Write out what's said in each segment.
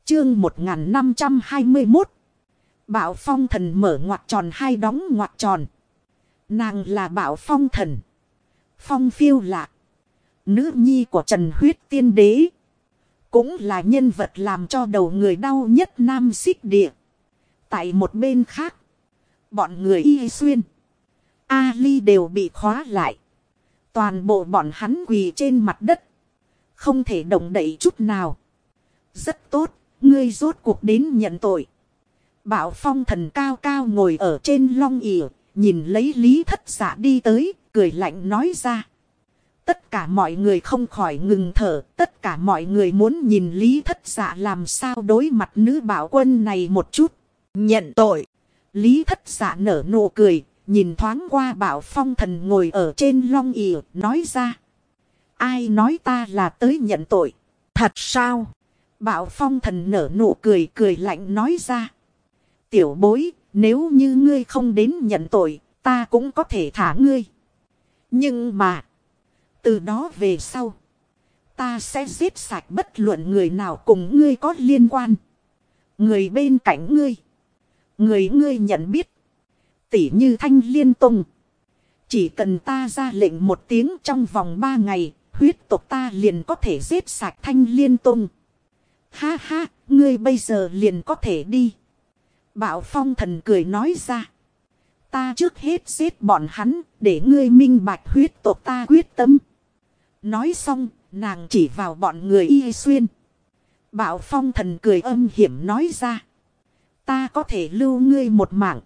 Chương 1521. Bạo phong thần mở ngoặc tròn hai đóng ngoặc tròn. Nàng là bạo phong thần. Phong Phiêu Lạc. Nữ nhi của Trần Huyết Tiên Đế. Cũng là nhân vật làm cho đầu người đau nhất Nam Xích Địa. Tại một bên khác. Bọn người Y Xuyên. Ali đều bị khóa lại. Toàn bộ bọn hắn quỳ trên mặt đất. Không thể động đậy chút nào. Rất tốt. Ngươi rốt cuộc đến nhận tội. Bạo phong thần cao cao ngồi ở trên long ỷ, nhìn lấy Lý Thất Dạ đi tới, cười lạnh nói ra. Tất cả mọi người không khỏi ngừng thở, tất cả mọi người muốn nhìn Lý Thất Dạ làm sao đối mặt nữ bạo quân này một chút. Nhận tội. Lý Thất Dạ nở nụ cười, nhìn thoáng qua bạo phong thần ngồi ở trên long ỷ, nói ra. Ai nói ta là tới nhận tội? Thật sao? Bạo phong thần nở nụ cười, cười lạnh nói ra. Tiểu bối, nếu như ngươi không đến nhận tội, ta cũng có thể thả ngươi. Nhưng mà, từ đó về sau, ta sẽ giết sạch bất luận người nào cùng ngươi có liên quan. Người bên cạnh ngươi, người ngươi nhận biết, tỉ như Thanh Liên Tông. Chỉ cần ta ra lệnh một tiếng trong vòng 3 ngày, huyết tộc ta liền có thể giết sạch Thanh Liên Tông. Ha ha, ngươi bây giờ liền có thể đi. Bạo phong thần cười nói ra. Ta trước hết giết bọn hắn, để ngươi minh bạch huyết tộc ta quyết tâm. Nói xong, nàng chỉ vào bọn người Y Xuyên. Bạo phong thần cười âm hiểm nói ra. Ta có thể lưu ngươi một mạng,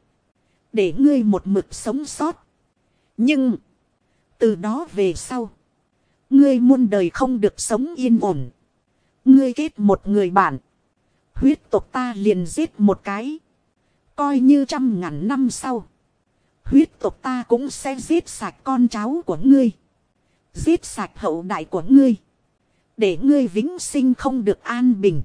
để ngươi một mực sống sót. Nhưng, từ đó về sau, ngươi muôn đời không được sống yên ổn. Ngươi kết một người bạn, huyết tộc ta liền giết một cái. Coi như 100.000 năm sau, huyết tộc ta cũng sẽ giết sạch con cháu của ngươi. Giết sạch hậu đại của ngươi. Để ngươi vĩnh sinh không được an bình.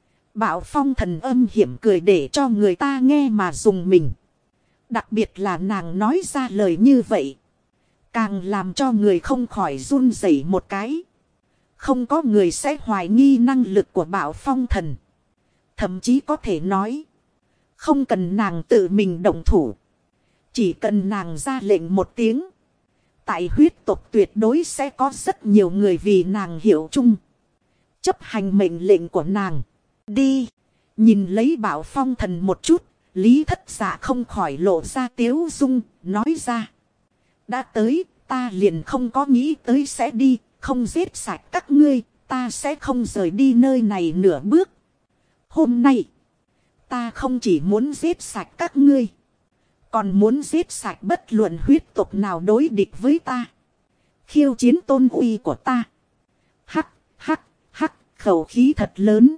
Bạo phong thần âm hiểm cười để cho người ta nghe mà dùng mình. Đặc biệt là nàng nói ra lời như vậy, càng làm cho người không khỏi run rẩy một cái. Không có người sẽ hoài nghi năng lực của bạo phong thần. Thậm chí có thể nói, không cần nàng tự mình động thủ, chỉ cần nàng ra lệnh một tiếng, tại huyết tộc tuyệt đối sẽ có rất nhiều người vì nàng hiệu chung, chấp hành mệnh lệnh của nàng. Đi. Nhìn lấy bạo phong thần một chút, Lý Thất Dạ không khỏi lộ ra tiếu dung, nói ra. Đã tới, ta liền không có nghĩ tới sẽ đi. Không giết sạch các ngươi, ta sẽ không rời đi nơi này nửa bước. Hôm nay, ta không chỉ muốn giết sạch các ngươi, còn muốn giết sạch bất luận huyết tộc nào đối địch với ta, khiêu chiến tôn uy của ta. Hắc, hắc, hắc, khẩu khí thật lớn.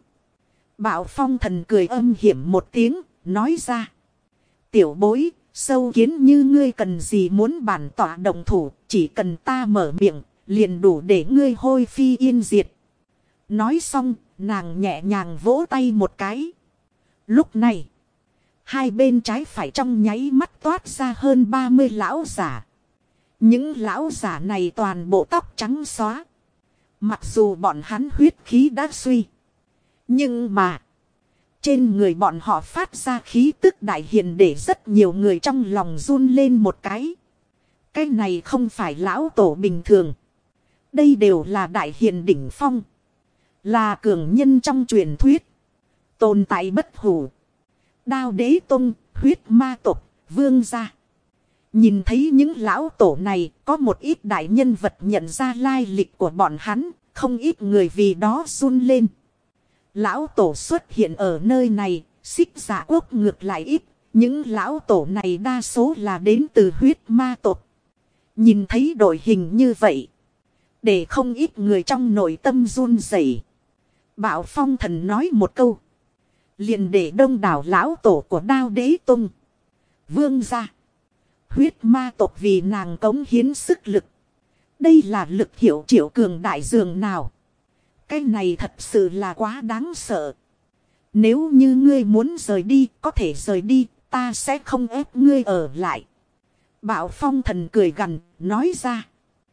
Bạo phong thần cười âm hiểm một tiếng, nói ra. Tiểu bối, sâu kiến như ngươi cần gì muốn bản tỏa động thủ, chỉ cần ta mở miệng, liền đủ để ngươi hôi phi yên diệt. Nói xong, nàng nhẹ nhàng vỗ tay một cái. Lúc này, hai bên trái phải trong nháy mắt toát ra hơn 30 lão giả. Những lão giả này toàn bộ tóc trắng xóa. Mặc dù bọn hắn huyết khí đã suy, nhưng mà trên người bọn họ phát ra khí tức đại hiền để rất nhiều người trong lòng run lên một cái. Cái này không phải lão tổ bình thường. Đây đều là đại hiền đỉnh phong. Là cường nhân trong truyền thuyết. Tồn tại bất hủ. Đao Đế Tông, huyết ma tộc, vương gia. Nhìn thấy những lão tổ này, có một ít đại nhân vật nhận ra lai lịch của bọn hắn. Không ít người vì đó run lên. Lão tổ xuất hiện ở nơi này, Xích Dạ quốc ngược lại ít. Những lão tổ này đa số là đến từ huyết ma tộc. Nhìn thấy đội hình như vậy, để không ít người trong nội tâm run rẩy. Bạo phong thần nói một câu, liền để đông đảo lão tổ của Đao Đế Tông, vương gia, huyết ma tộc vì nàng cống hiến sức lực. Đây là lực hiệu triệu cường đại dường nào. Cái này thật sự là quá đáng sợ. Nếu như ngươi muốn rời đi, có thể rời đi, ta sẽ không ép ngươi ở lại. Bạo phong thần cười gằn, nói ra.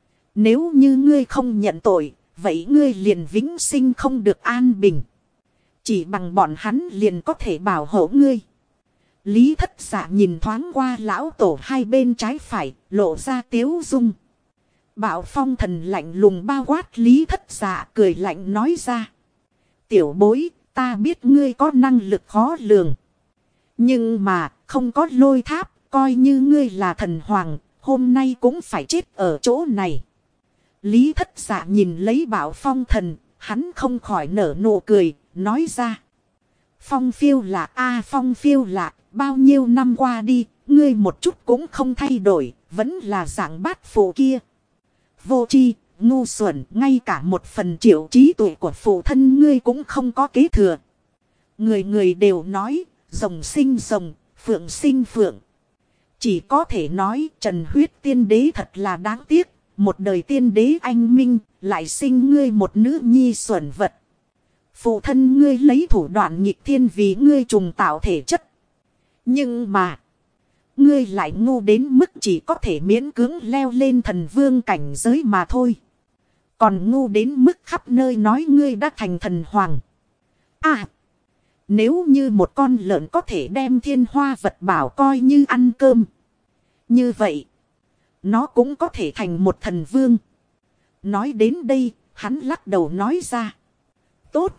Nếu như ngươi không nhận tội, vậy ngươi liền vĩnh sinh không được an bình. Chỉ bằng bọn hắn liền có thể bảo hộ ngươi. Lý Thất Dạ nhìn thoáng qua lão tổ hai bên trái phải, lộ ra tiếu dung. Bạo phong thần lạnh lùng bao quát Lý Thất Dạ, cười lạnh nói ra. Tiểu bối, ta biết ngươi có năng lực khó lường. Nhưng mà, không có lôi tháp, coi như ngươi là thần hoàng, hôm nay cũng phải chết ở chỗ này. Lý Thất Dạ nhìn lấy bạo phong thần, hắn không khỏi nở nụ cười, nói ra. Phong phiêu lạc phong phiêu lạc, bao nhiêu năm qua đi, ngươi một chút cũng không thay đổi, vẫn là dạng bát phụ kia. Vô tri, ngu xuẩn, ngay cả một phần triệu trí tuệ của phụ thân ngươi cũng không có kế thừa. Người người đều nói, rồng sinh rồng, phượng sinh phượng. Chỉ có thể nói Trần Huyết Tiên Đế thật là đáng tiếc. Một đời tiên đế anh minh, lại sinh ngươi một nữ nhi xuẩn vật. Phụ thân ngươi lấy thủ đoạn nghịch thiên vì ngươi trùng tạo thể chất. Nhưng mà, ngươi lại ngu đến mức chỉ có thể miễn cưỡng leo lên thần vương cảnh giới mà thôi. Còn ngu đến mức khắp nơi nói ngươi đã thành thần hoàng. Nếu như một con lợn có thể đem thiên hoa vật bảo coi như ăn cơm. Như vậy, nó cũng có thể thành một thần vương. Nói đến đây, hắn lắc đầu nói ra. Tốt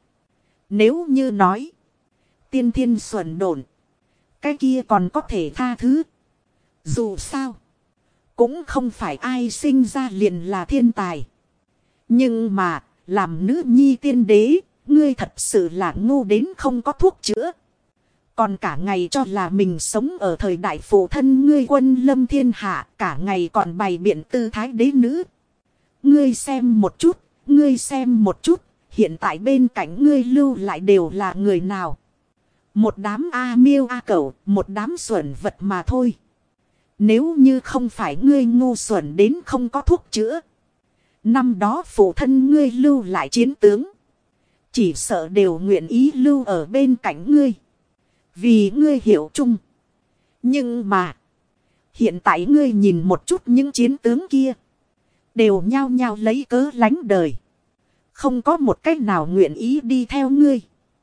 nếu như nói, tiên thiên xuẩn độn, cái kia còn có thể tha thứ. Dù sao, cũng không phải ai sinh ra liền là thiên tài. Nhưng mà, làm nữ nhi tiên đế, ngươi thật sự là ngu đến không có thuốc chữa. Còn cả ngày cho là mình sống ở thời đại phụ thân ngươi quân lâm thiên hạ, cả ngày còn bày biện tư thái đế nữ. Ngươi xem một chút, ngươi xem một chút, hiện tại bên cạnh ngươi lưu lại đều là người nào. Một đám miêu cẩu, một đám xuẩn vật mà thôi. Nếu như không phải ngươi ngu xuẩn đến không có thuốc chữa. Năm đó phụ thân ngươi lưu lại chiến tướng. Chỉ sợ đều nguyện ý lưu ở bên cạnh ngươi. Vì ngươi hiểu chung. Nhưng mà, hiện tại ngươi nhìn một chút những chiến tướng kia. Đều nhao nhao lấy cớ lánh đời. Không có một cách nào nguyện ý đi theo ngươi.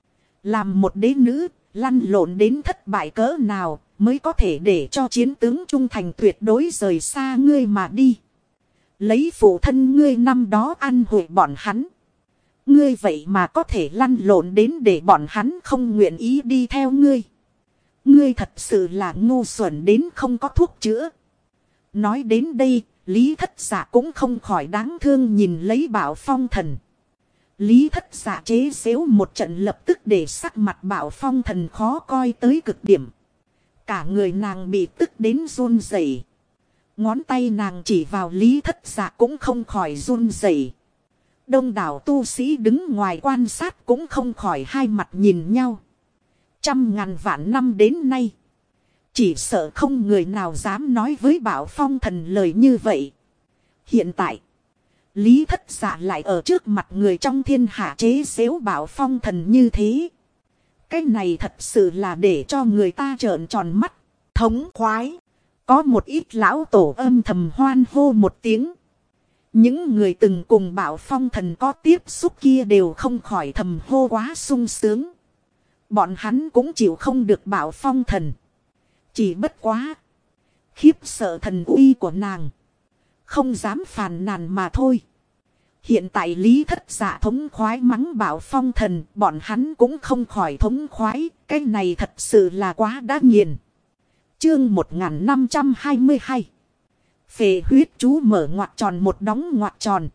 Làm một đế nữ, lăn lộn đến thất bại cỡ nào mới có thể để cho chiến tướng trung thành tuyệt đối rời xa ngươi mà đi. Lấy phụ thân ngươi năm đó ăn hủi bọn hắn. Ngươi vậy mà có thể lăn lộn đến để bọn hắn không nguyện ý đi theo ngươi. Ngươi thật sự là ngu xuẩn đến không có thuốc chữa. Nói đến đây, Lý Thất Dạ cũng không khỏi đáng thương nhìn lấy Bảo Phong Thần. Lý Thất Dạ chế xếu một trận lập tức để sắc mặt Bảo Phong Thần khó coi tới cực điểm. Cả người nàng bị tức đến run rẩy. Ngón tay nàng chỉ vào Lý Thất Dạ cũng không khỏi run rẩy. Đông đảo tu sĩ đứng ngoài quan sát cũng không khỏi hai mặt nhìn nhau. Trăm ngàn vạn năm đến nay, chỉ sợ không người nào dám nói với Bảo Phong Thần lời như vậy. Hiện tại, Lý Thất Dạ lại ở trước mặt người trong thiên hạ chế xếu Bảo Phong Thần như thế. Cái này thật sự là để cho người ta trợn tròn mắt, thống khoái. Có một ít lão tổ âm thầm hoan hô một tiếng. Những người từng cùng Bảo Phong Thần có tiếp xúc kia đều không khỏi thầm hô quá sung sướng. Bọn hắn cũng chịu không được Bảo Phong Thần. Chỉ bất quá. Khiếp sợ thần uy của nàng. Không dám phàn nàn mà thôi. Hiện tại Lý Thất Dạ thống khoái mắng Bảo Phong Thần. Bọn hắn cũng không khỏi thống khoái. Cái này thật sự là quá đã nghiền. Chương 1522. Phệ huyết chú mở ngoặc tròn một đóng ngoặc tròn.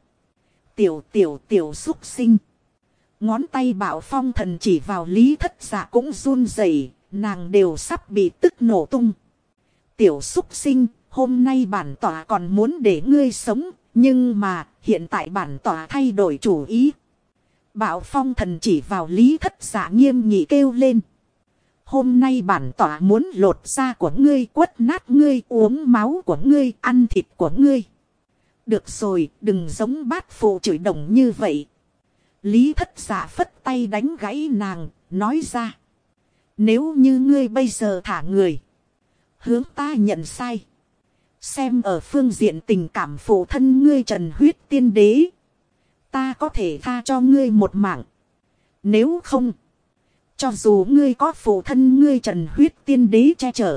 Tiểu xúc sinh. Ngón tay Bảo Phong Thần chỉ vào Lý Thất Dạ cũng run rẩy, nàng đều sắp bị tức nổ tung. Tiểu xúc sinh, hôm nay bản tỏa còn muốn để ngươi sống, nhưng mà hiện tại bản tỏa thay đổi chủ ý. Bảo Phong Thần chỉ vào Lý Thất Dạ nghiêm nghị kêu lên. Hôm nay bản tỏa muốn lột da của ngươi, quất nát ngươi, uống máu của ngươi, ăn thịt của ngươi. Được rồi, đừng giống bát phụ chửi đồng như vậy. Lý Thất Dạ phất tay đánh gãy nàng, nói ra. Nếu như ngươi bây giờ thả người, hướng ta nhận sai. Xem ở phương diện tình cảm phụ thân ngươi Trần Huyết Tiên Đế, ta có thể tha cho ngươi một mạng. Nếu không, cho dù ngươi có phụ thân ngươi Trần huyết tiên đế che chở,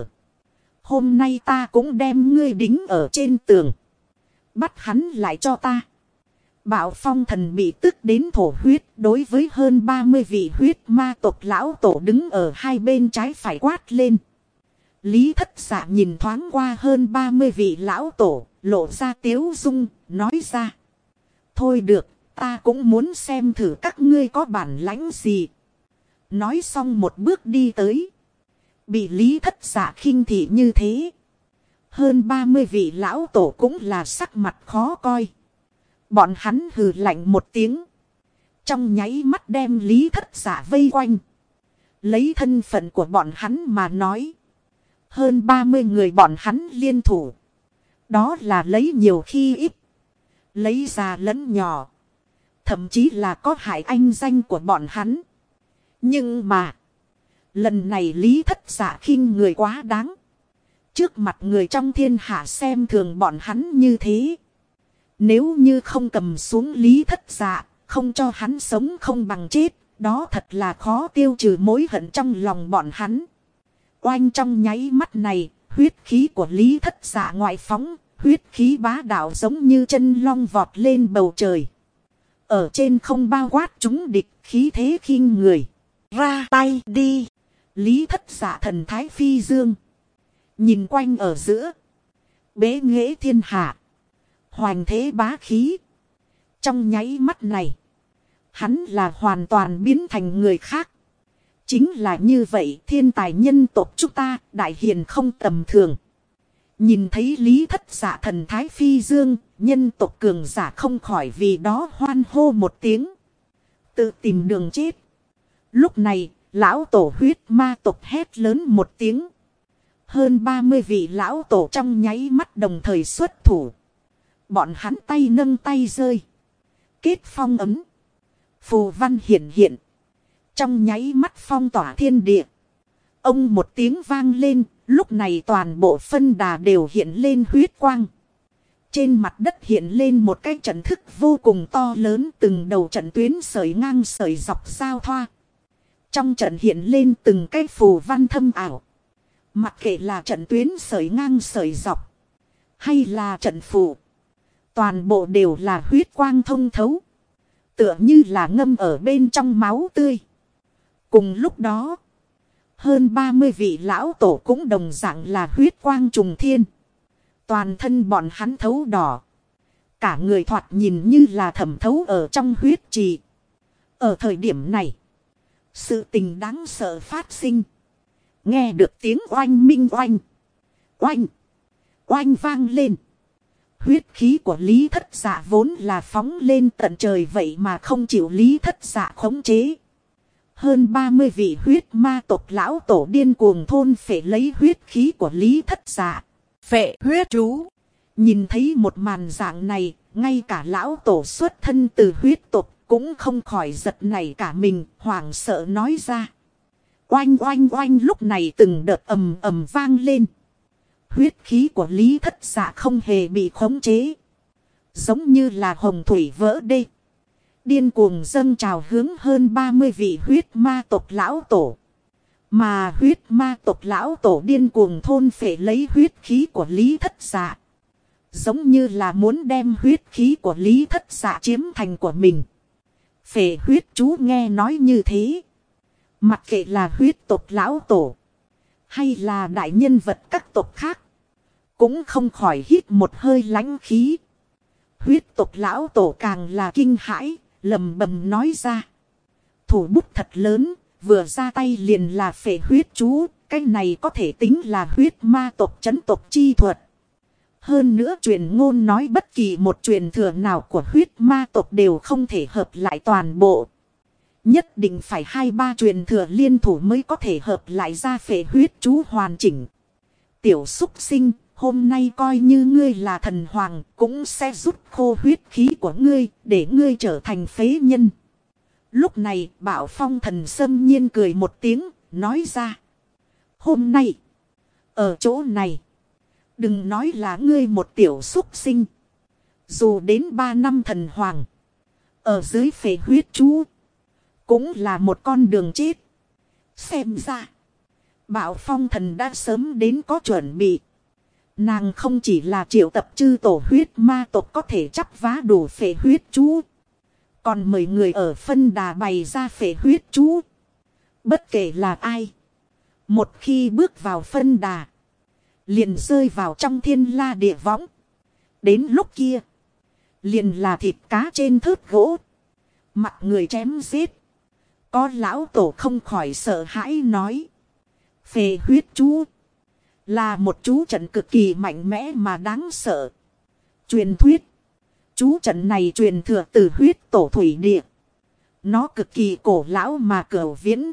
hôm nay ta cũng đem ngươi đính ở trên tường. Bắt hắn lại cho ta. Bạo phong thần bị tức đến thổ huyết. Đối với hơn 30 vị huyết ma tộc lão tổ đứng ở hai bên trái phải quát lên. Lý Thất Dạ nhìn thoáng qua hơn 30 vị lão tổ, lộ ra tiếu dung, nói ra. Thôi được, ta cũng muốn xem thử các ngươi có bản lãnh gì. Nói xong một bước đi tới. Bị Lý Thất Dạ khinh thị như thế. Hơn 30 vị lão tổ cũng là sắc mặt khó coi. Bọn hắn hừ lạnh một tiếng. Trong nháy mắt đem Lý Thất Dạ vây quanh. Lấy thân phận của bọn hắn mà nói. Hơn 30 người bọn hắn liên thủ. Đó là lấy nhiều khi ít. Lấy già lẫn nhỏ. Thậm chí là có hại anh danh của bọn hắn. Nhưng mà. Lần này Lý Thất Dạ khinh người quá đáng. Trước mặt người trong thiên hạ xem thường bọn hắn như thế. Nếu như không cầm xuống Lý Thất Dạ, không cho hắn sống không bằng chết, đó thật là khó tiêu trừ mối hận trong lòng bọn hắn. Oanh trong nháy mắt này, huyết khí của Lý Thất Dạ ngoại phóng, huyết khí bá đạo giống như chân long vọt lên bầu trời. Ở trên không bao quát chúng địch, khí thế khinh người. Ra tay đi! Lý Thất Dạ thần thái phi dương. Nhìn quanh ở giữa. Bế nghệ thiên hạ. Hoành thế bá khí. Trong nháy mắt này. Hắn là hoàn toàn biến thành người khác. Chính là như vậy thiên tài nhân tộc chúng ta đại hiền không tầm thường. Nhìn thấy Lý Thất Dạ thần thái phi dương. Nhân tộc cường giả không khỏi vì đó hoan hô một tiếng. Tự tìm đường chết. Lúc này lão tổ huyết ma tộc hét lớn một tiếng. Hơn 30 vị lão tổ trong nháy mắt đồng thời xuất thủ. Bọn hắn tay nâng tay rơi. Kết phong ấm. Phù văn hiện hiện. Trong nháy mắt phong tỏa thiên địa. Ông một tiếng vang lên. Lúc này toàn bộ phân đà đều hiện lên huyết quang. Trên mặt đất hiện lên một cái trận thức vô cùng to lớn. Từng đầu trận tuyến sợi ngang sợi dọc giao thoa. Trong trận hiện lên từng cái phù văn thâm ảo. Mặc kệ là trận tuyến sợi ngang sợi dọc. Hay là trận phù. Toàn bộ đều là huyết quang thông thấu. Tựa như là ngâm ở bên trong máu tươi. Cùng lúc đó. Hơn 30 vị lão tổ cũng đồng dạng là huyết quang trùng thiên. Toàn thân bọn hắn thấu đỏ. Cả người thoạt nhìn như là thẩm thấu ở trong huyết trì. Ở thời điểm này. Sự tình đáng sợ phát sinh. Nghe được tiếng oanh minh oanh. Oanh. Oanh vang lên. Huyết khí của Lý Thất Dạ vốn là phóng lên tận trời vậy mà không chịu Lý Thất Dạ khống chế. Hơn 30 vị huyết ma tộc lão tổ điên cuồng thôn phệ lấy huyết khí của Lý Thất Dạ. Phệ huyết chú. Nhìn thấy một màn dạng này, ngay cả lão tổ xuất thân từ huyết tộc cũng không khỏi giật nảy cả mình, hoảng sợ nói ra. Oanh oanh oanh lúc này từng đợt ầm ầm vang lên. Huyết khí của Lý Thất Dạ không hề bị khống chế. Giống như là hồng thủy vỡ đê. Điên cuồng dâng trào hướng hơn 30 vị huyết ma tộc lão tổ. Mà huyết ma tộc lão tổ điên cuồng thôn phệ lấy huyết khí của Lý Thất Dạ. Giống như là muốn đem huyết khí của Lý Thất Dạ chiếm thành của mình. Phệ huyết chú nghe nói như thế. Mặc kệ là huyết tộc lão tổ. Hay là đại nhân vật các tộc khác. Cũng không khỏi hít một hơi lãnh khí. Huyết tộc lão tổ càng là kinh hãi. Lầm bầm nói ra. Thủ bút thật lớn. Vừa ra tay liền là phệ huyết chú. Cái này có thể tính là huyết ma tộc chấn tộc chi thuật. Hơn nữa truyền ngôn nói bất kỳ một truyền thừa nào của huyết ma tộc đều không thể hợp lại toàn bộ. Nhất định phải 2-3 truyền thừa liên thủ mới có thể hợp lại ra phệ huyết chú hoàn chỉnh. Tiểu súc sinh, hôm nay coi như ngươi là thần hoàng, cũng sẽ rút khô huyết khí của ngươi, để ngươi trở thành phế nhân. Lúc này, Bạo Phong thần xâm nhiên cười một tiếng, nói ra. Hôm nay, ở chỗ này, đừng nói là ngươi một tiểu súc sinh. Dù đến 3 năm thần hoàng, ở dưới phệ huyết chú, cũng là một con đường chết. Xem ra, Bạo Phong Thần đã sớm đến có chuẩn bị. Nàng không chỉ là triệu tập chư tổ huyết ma tộc có thể chắp vá đủ phệ huyết chú, còn mời người ở phân đà bày ra phệ huyết chú. Bất kể là ai, một khi bước vào phân đà, liền rơi vào trong thiên la địa võng. Đến lúc kia, liền là thịt cá trên thớt gỗ, mặt người chém giết. Có lão tổ không khỏi sợ hãi nói, phệ huyết chú là một chú trận cực kỳ mạnh mẽ mà đáng sợ. Truyền thuyết, chú trận này truyền thừa từ huyết tổ thủy địa. Nó cực kỳ cổ lão mà cửu viễn.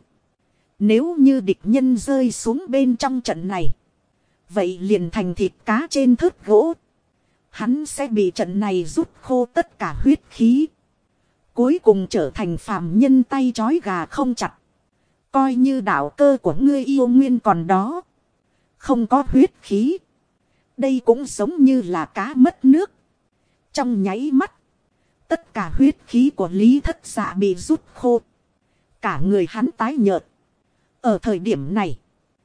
Nếu như địch nhân rơi xuống bên trong trận này, vậy liền thành thịt cá trên thớt gỗ. Hắn sẽ bị trận này rút khô tất cả huyết khí, cuối cùng trở thành phàm nhân tay trói gà không chặt. Coi như đạo cơ của ngươi yêu nguyên còn đó, không có huyết khí, đây cũng giống như là cá mất nước. Trong nháy mắt, tất cả huyết khí của Lý Thất Dạ bị rút khô, cả người hắn tái nhợt. Ở thời điểm này,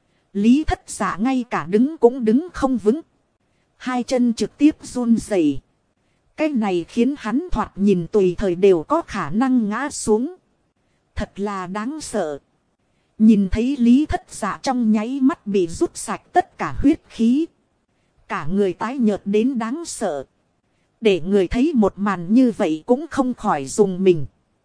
Lý Thất Dạ ngay cả đứng cũng đứng không vững, hai chân trực tiếp run rẩy. Cái này khiến hắn thoạt nhìn tùy thời đều có khả năng ngã xuống. Thật là đáng sợ. Nhìn thấy Lý Thất Dạ trong nháy mắt bị rút sạch tất cả huyết khí, cả người tái nhợt đến đáng sợ. Để người thấy một màn như vậy cũng không khỏi dùng mình.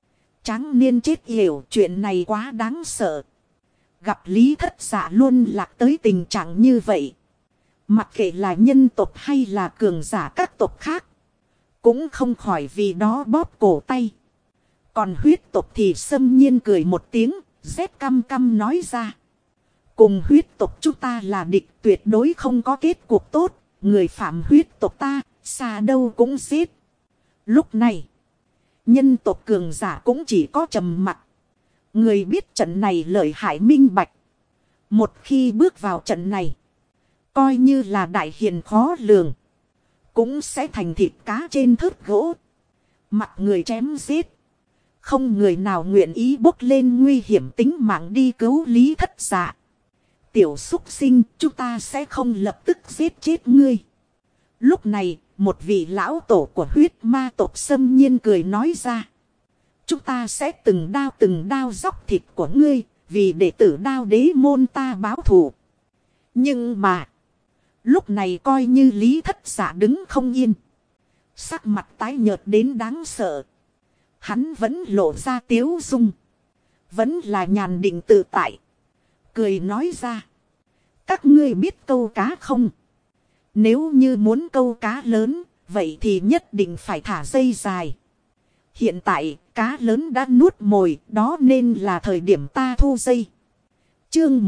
Tráng niên chết yểu, chuyện này quá đáng sợ. Gặp Lý Thất Dạ luôn lạc tới tình trạng như vậy, mặc kệ là nhân tộc hay là cường giả các tộc khác, cũng không khỏi vì đó bóp cổ tay. Còn huyết tộc thì xâm nhiên cười một tiếng, rét căm căm nói ra, cùng huyết tộc chúng ta là địch, tuyệt đối không có kết cuộc tốt. Người phạm huyết tộc ta, xa đâu cũng giết. Lúc này, nhân tộc cường giả cũng chỉ có trầm mặc. Người biết trận này lợi hại minh bạch. Một khi bước vào trận này, coi như là đại hiền khó lường, cũng sẽ thành thịt cá trên thớt gỗ, mặt người chém giết. Không người nào nguyện ý bốc lên nguy hiểm tính mạng đi cứu Lý Thất Dạ. Tiểu súc sinh, chúng ta sẽ không lập tức giết chết ngươi. Lúc này, một vị lão tổ của huyết ma tộc xâm nhiên cười nói ra, chúng ta sẽ từng đao dóc thịt của ngươi, vì đệ tử Đao Đế môn ta báo thù. Nhưng mà, lúc này coi như Lý Thất Dạ đứng không yên, sắc mặt tái nhợt đến đáng sợ, hắn vẫn lộ ra tiếu dung, vẫn là nhàn định tự tại, cười nói ra, các ngươi biết câu cá không? Nếu như muốn câu cá lớn, vậy thì nhất định phải thả dây dài. Hiện tại, cá lớn đã nuốt mồi, đó nên là thời điểm ta thu dây. Chương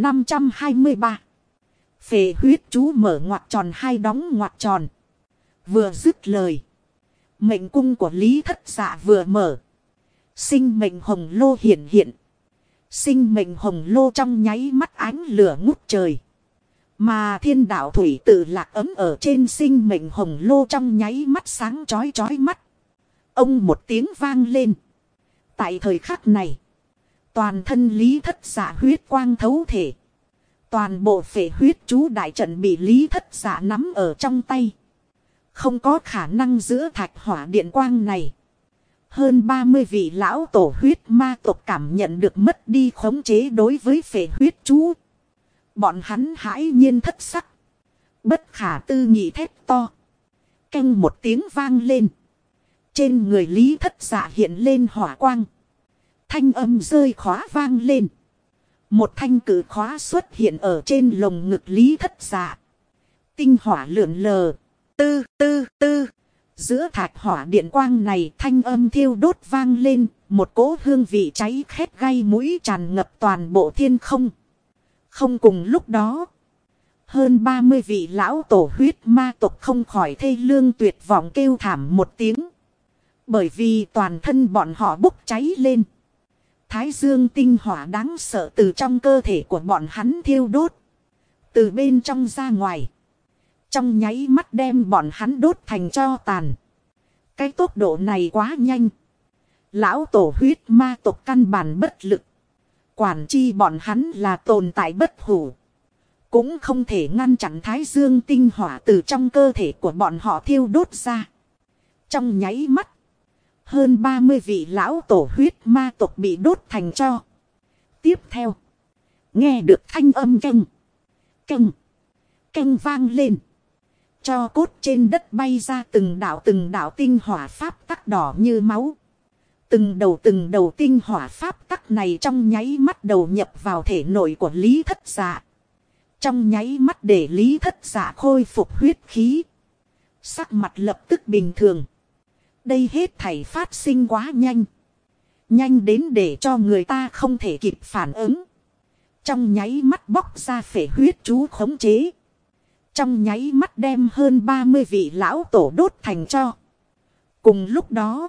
1523. Phệ huyết chú mở ngoặc tròn hai đóng ngoặc tròn. Vừa dứt lời, mệnh cung của Lý Thất Dạ vừa mở, sinh mệnh hồng lô hiện hiện. Sinh mệnh hồng lô trong nháy mắt ánh lửa ngút trời. Mà thiên đạo thủy tự lạc ấm ở trên sinh mệnh hồng lô trong nháy mắt sáng chói chói mắt. Ông một tiếng vang lên. Tại thời khắc này, toàn thân Lý Thất Dạ huyết quang thấu thể. Toàn bộ phệ huyết chú đại trận bị Lý Thất Dạ nắm ở trong tay. Không có khả năng giữa thạch hỏa điện quang này. Hơn 30 vị lão tổ huyết ma tộc cảm nhận được mất đi khống chế đối với phệ huyết chú. Bọn hắn hãi nhiên thất sắc. Bất khả tư nghị thét to. Canh một tiếng vang lên. Trên người Lý Thất Dạ hiện lên hỏa quang. Thanh âm rơi khóa vang lên. Một thanh cử khóa xuất hiện ở trên lồng ngực Lý Thất Dạ. Tinh hỏa lượn lờ. Tư tư tư. Giữa thạch hỏa điện quang này thanh âm thiêu đốt vang lên. Một cỗ hương vị cháy khét gây mũi tràn ngập toàn bộ thiên không. Không cùng lúc đó, hơn 30 vị lão tổ huyết ma tộc không khỏi thê lương tuyệt vọng kêu thảm một tiếng. Bởi vì toàn thân bọn họ bốc cháy lên. Thái dương tinh hỏa đáng sợ từ trong cơ thể của bọn hắn thiêu đốt. Từ bên trong ra ngoài. Trong nháy mắt đem bọn hắn đốt thành tro tàn. Cái tốc độ này quá nhanh. Lão tổ huyết ma tộc căn bản bất lực. Quản chi bọn hắn là tồn tại bất hủ. Cũng không thể ngăn chặn thái dương tinh hỏa từ trong cơ thể của bọn họ thiêu đốt ra. Trong nháy mắt. Hơn 30 vị lão tổ huyết ma tộc bị đốt thành tro. Tiếp theo. Nghe được thanh âm canh. Canh vang lên. Cho cốt trên đất bay ra từng đạo tinh hỏa pháp tắc đỏ như máu. Từng đầu tinh hỏa pháp tắc này trong nháy mắt đầu nhập vào thể nội của Lý Thất Dạ. Trong nháy mắt để Lý Thất Dạ khôi phục huyết khí. Sắc mặt lập tức bình thường. Đây hết thảy phát sinh quá nhanh. Nhanh đến để cho người ta không thể kịp phản ứng. Trong nháy mắt bóc ra phệ huyết chú khống chế. Trong nháy mắt đem hơn 30 vị lão tổ đốt thành tro. Cùng lúc đó,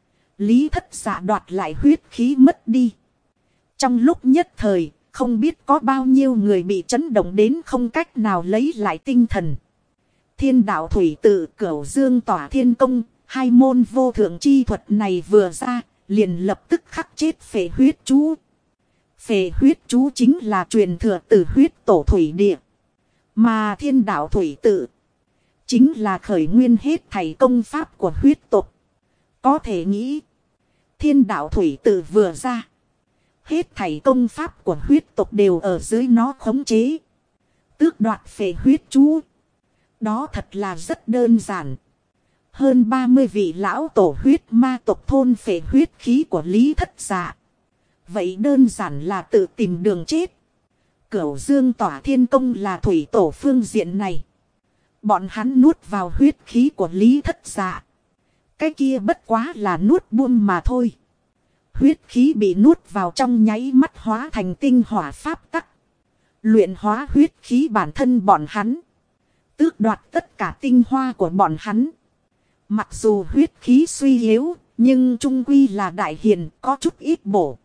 Lý Thất Dạ đoạt lại huyết khí mất đi. Trong lúc nhất thời, không biết có bao nhiêu người bị chấn động đến không cách nào lấy lại tinh thần. Thiên đạo thủy tự Cửu Dương tỏa thiên công, hai môn vô thượng chi thuật này vừa ra, liền lập tức khắc chết phệ huyết chú. Phệ huyết chú chính là truyền thừa từ huyết tổ thủy địa. Mà thiên đạo thủy tự chính là khởi nguyên hết thảy công pháp của huyết tộc. Có thể nghĩ, thiên đạo thủy tự vừa ra, hết thảy công pháp của huyết tộc đều ở dưới nó khống chế. Tước đoạt phệ huyết chú. Đó thật là rất đơn giản. Hơn 30 vị lão tổ huyết ma tộc thôn phệ huyết khí của Lý Thất Dạ. Vậy đơn giản là tự tìm đường chết. Cửu Dương tỏa thiên công là thủy tổ phương diện này. Bọn hắn nuốt vào huyết khí của Lý Thất Dạ. Cái kia bất quá là nuốt buông mà thôi. Huyết khí bị nuốt vào trong nháy mắt hóa thành tinh hỏa pháp tắc. Luyện hóa huyết khí bản thân bọn hắn. Tước đoạt tất cả tinh hoa của bọn hắn. Mặc dù huyết khí suy yếu, nhưng trung quy là đại hiền, có chút ít bổ.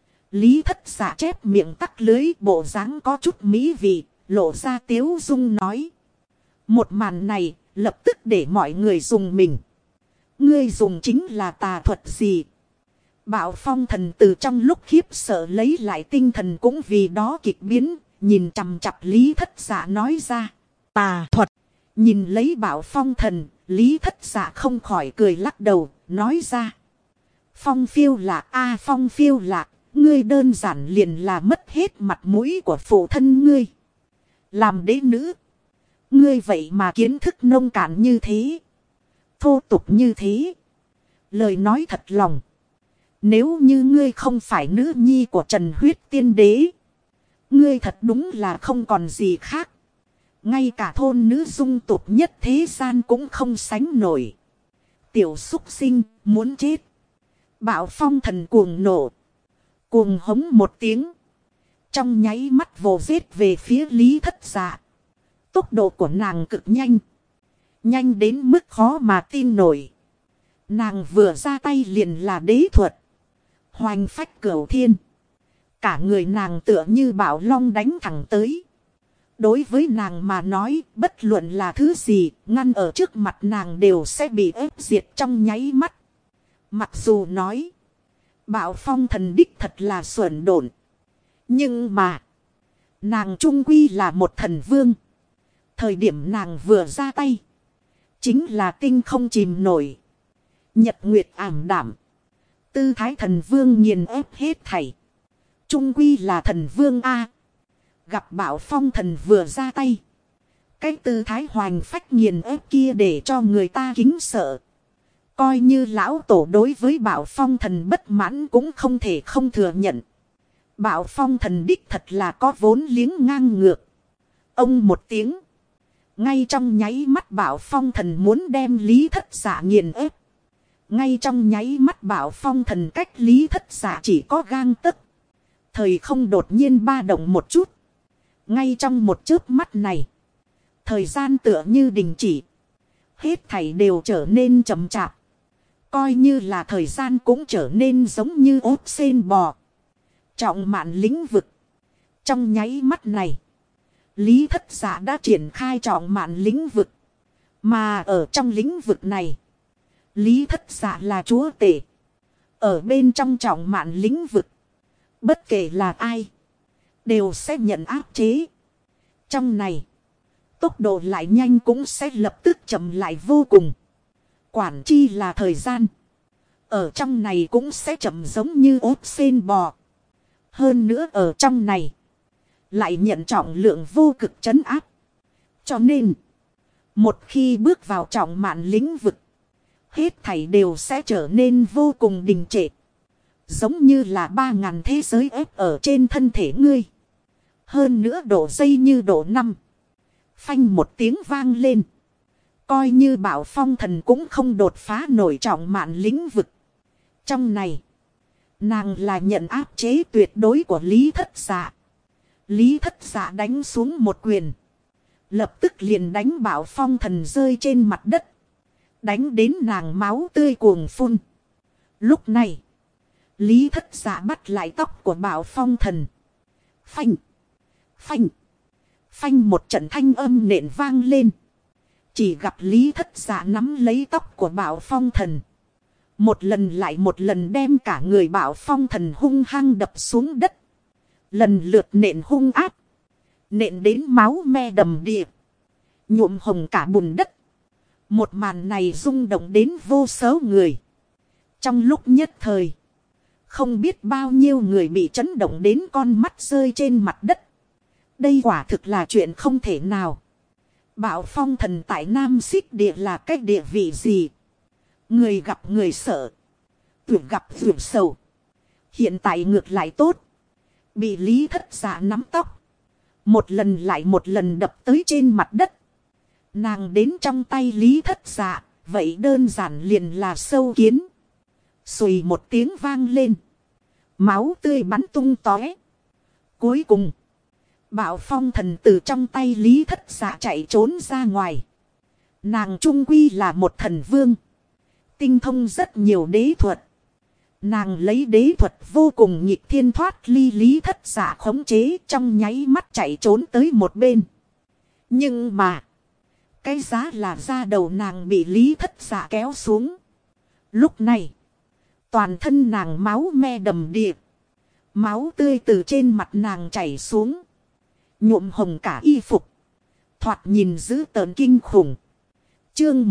Lý Thất Dạ chép miệng tắc lưới, bộ dáng có chút mỹ vị, lộ ra tiếu dung nói. Một màn này, lập tức để mọi người dùng mình. Ngươi dùng chính là tà thuật gì? Bạo Phong thần từ trong lúc khiếp sợ lấy lại tinh thần cũng vì đó kịch biến, nhìn chằm chằm Lý Thất Dạ nói ra. Tà thuật. Nhìn lấy Bạo Phong thần, Lý Thất Dạ không khỏi cười lắc đầu, nói ra. Phong phiêu lạc a Phong phiêu lạc, ngươi đơn giản liền là mất hết mặt mũi của phụ thân ngươi. Làm đế nữ. Ngươi vậy mà kiến thức nông cạn như thế. Thô tục như thế. Lời nói thật lòng. Nếu như ngươi không phải nữ nhi của Trần Huyết Tiên Đế. Ngươi thật đúng là không còn gì khác. Ngay cả thôn nữ dung tục nhất thế gian cũng không sánh nổi. Tiểu súc sinh muốn chết. Bạo Phong thần cuồng nộ. Cuồng hống một tiếng. Trong nháy mắt vồ giết về phía Lý Thất Dạ. Tốc độ của nàng cực nhanh. Nhanh đến mức khó mà tin nổi. Nàng vừa ra tay liền là đế thuật. Hoành phách cửu thiên. Cả người nàng tựa như bạo long đánh thẳng tới. Đối với nàng mà nói, bất luận là thứ gì, ngăn ở trước mặt nàng đều sẽ bị ép diệt trong nháy mắt. Mặc dù nói, Bạo Phong thần đích thật là xuẩn độn. Nhưng mà, nàng trung quy là một thần vương. Thời điểm nàng vừa ra tay, chính là tinh không chìm nổi. Nhật nguyệt ảm đạm. Tư thái thần vương nghiền ép hết thảy. Trung quy là thần vương A. Gặp Bạo Phong thần vừa ra tay. Cái tư thái hoành phách nghiền ép kia để cho người ta kính sợ. Coi như lão tổ đối với Bạo Phong thần bất mãn cũng không thể không thừa nhận. Bạo Phong thần đích thật là có vốn liếng ngang ngược. Ông một tiếng. Ngay trong nháy mắt Bạo Phong thần muốn đem Lý Thất Dạ nghiền ép. Ngay trong nháy mắt Bạo Phong thần cách Lý Thất Dạ chỉ có gang tấc. Thời không đột nhiên ba động một chút. Ngay trong một chớp mắt này. Thời gian tựa như đình chỉ. Hết thảy đều trở nên chậm chạp. Coi như là thời gian cũng trở nên giống như ốt sên bò. Trọng mạn lĩnh vực. Trong nháy mắt này. Lý Thất Dạ đã triển khai trọng mạn lĩnh vực. Mà ở trong lĩnh vực này. Lý Thất Dạ là chúa tể. Ở bên trong trọng mạn lĩnh vực. Bất kể là ai. Đều sẽ nhận áp chế. Trong này. Tốc độ lại nhanh cũng sẽ lập tức chậm lại vô cùng. Quản chi là thời gian. Ở trong này cũng sẽ chậm giống như ốp sên bò. Hơn nữa ở trong này. Lại nhận trọng lượng vô cực trấn áp. Cho nên. Một khi bước vào trọng mạn lĩnh vực. Hết thảy đều sẽ trở nên vô cùng đình trệ. Giống như là 3.000 thế giới ép ở trên thân thể ngươi. Hơn nữa độ dây như độ 5. Phanh một tiếng vang lên. Coi như Bảo Phong Thần cũng không đột phá nổi trọng mạn lĩnh vực. Trong này. Nàng là nhận áp chế tuyệt đối của Lý Thất Dạ. Lý Thất Dạ đánh xuống một quyền. Lập tức liền đánh Bảo Phong Thần rơi trên mặt đất. Đánh đến nàng máu tươi cuồng phun. Lúc này. Lý Thất Dạ bắt lại tóc của Bảo Phong Thần. Phanh. Phanh. Phanh một trận thanh âm nện vang lên. Chỉ gặp Lý Thất Dạ nắm lấy tóc của Bảo Phong Thần. Một lần lại một lần đem cả người Bảo Phong Thần hung hăng đập xuống đất. Lần lượt nện hung áp. Nện đến máu me đầm đìa. Nhuộm hồng cả bùn đất. Một màn này rung động đến vô số người. Trong lúc nhất thời. Không biết bao nhiêu người bị chấn động đến con mắt rơi trên mặt đất. Đây quả thực là chuyện không thể nào. Bảo Phong Thần tại Nam Xích Địa là cách địa vị gì? Người gặp người sợ. Tuyệt gặp tuyệt sầu. Hiện tại ngược lại tốt. Bị Lý Thất Dạ nắm tóc. Một lần lại một lần đập tới trên mặt đất. Nàng đến trong tay Lý Thất Dạ. Vậy đơn giản liền là sâu kiến. Xùi một tiếng vang lên. Máu tươi bắn tung tóe. Cuối cùng. Bảo Phong Thần từ trong tay Lý Thất Dạ chạy trốn ra ngoài. Nàng trung quy là một thần vương. Tinh thông rất nhiều đế thuật. Nàng lấy đế thuật vô cùng nghịch thiên thoát ly Lý Thất Dạ khống chế trong nháy mắt chạy trốn tới một bên. Nhưng mà. Cái giá là da đầu nàng bị Lý Thất Dạ kéo xuống. Lúc này. Toàn thân nàng máu me đầm đìa. Máu tươi từ trên mặt nàng chảy xuống. Nhuộm hồng cả y phục. Thoạt nhìn dữ tợn kinh khủng. Chương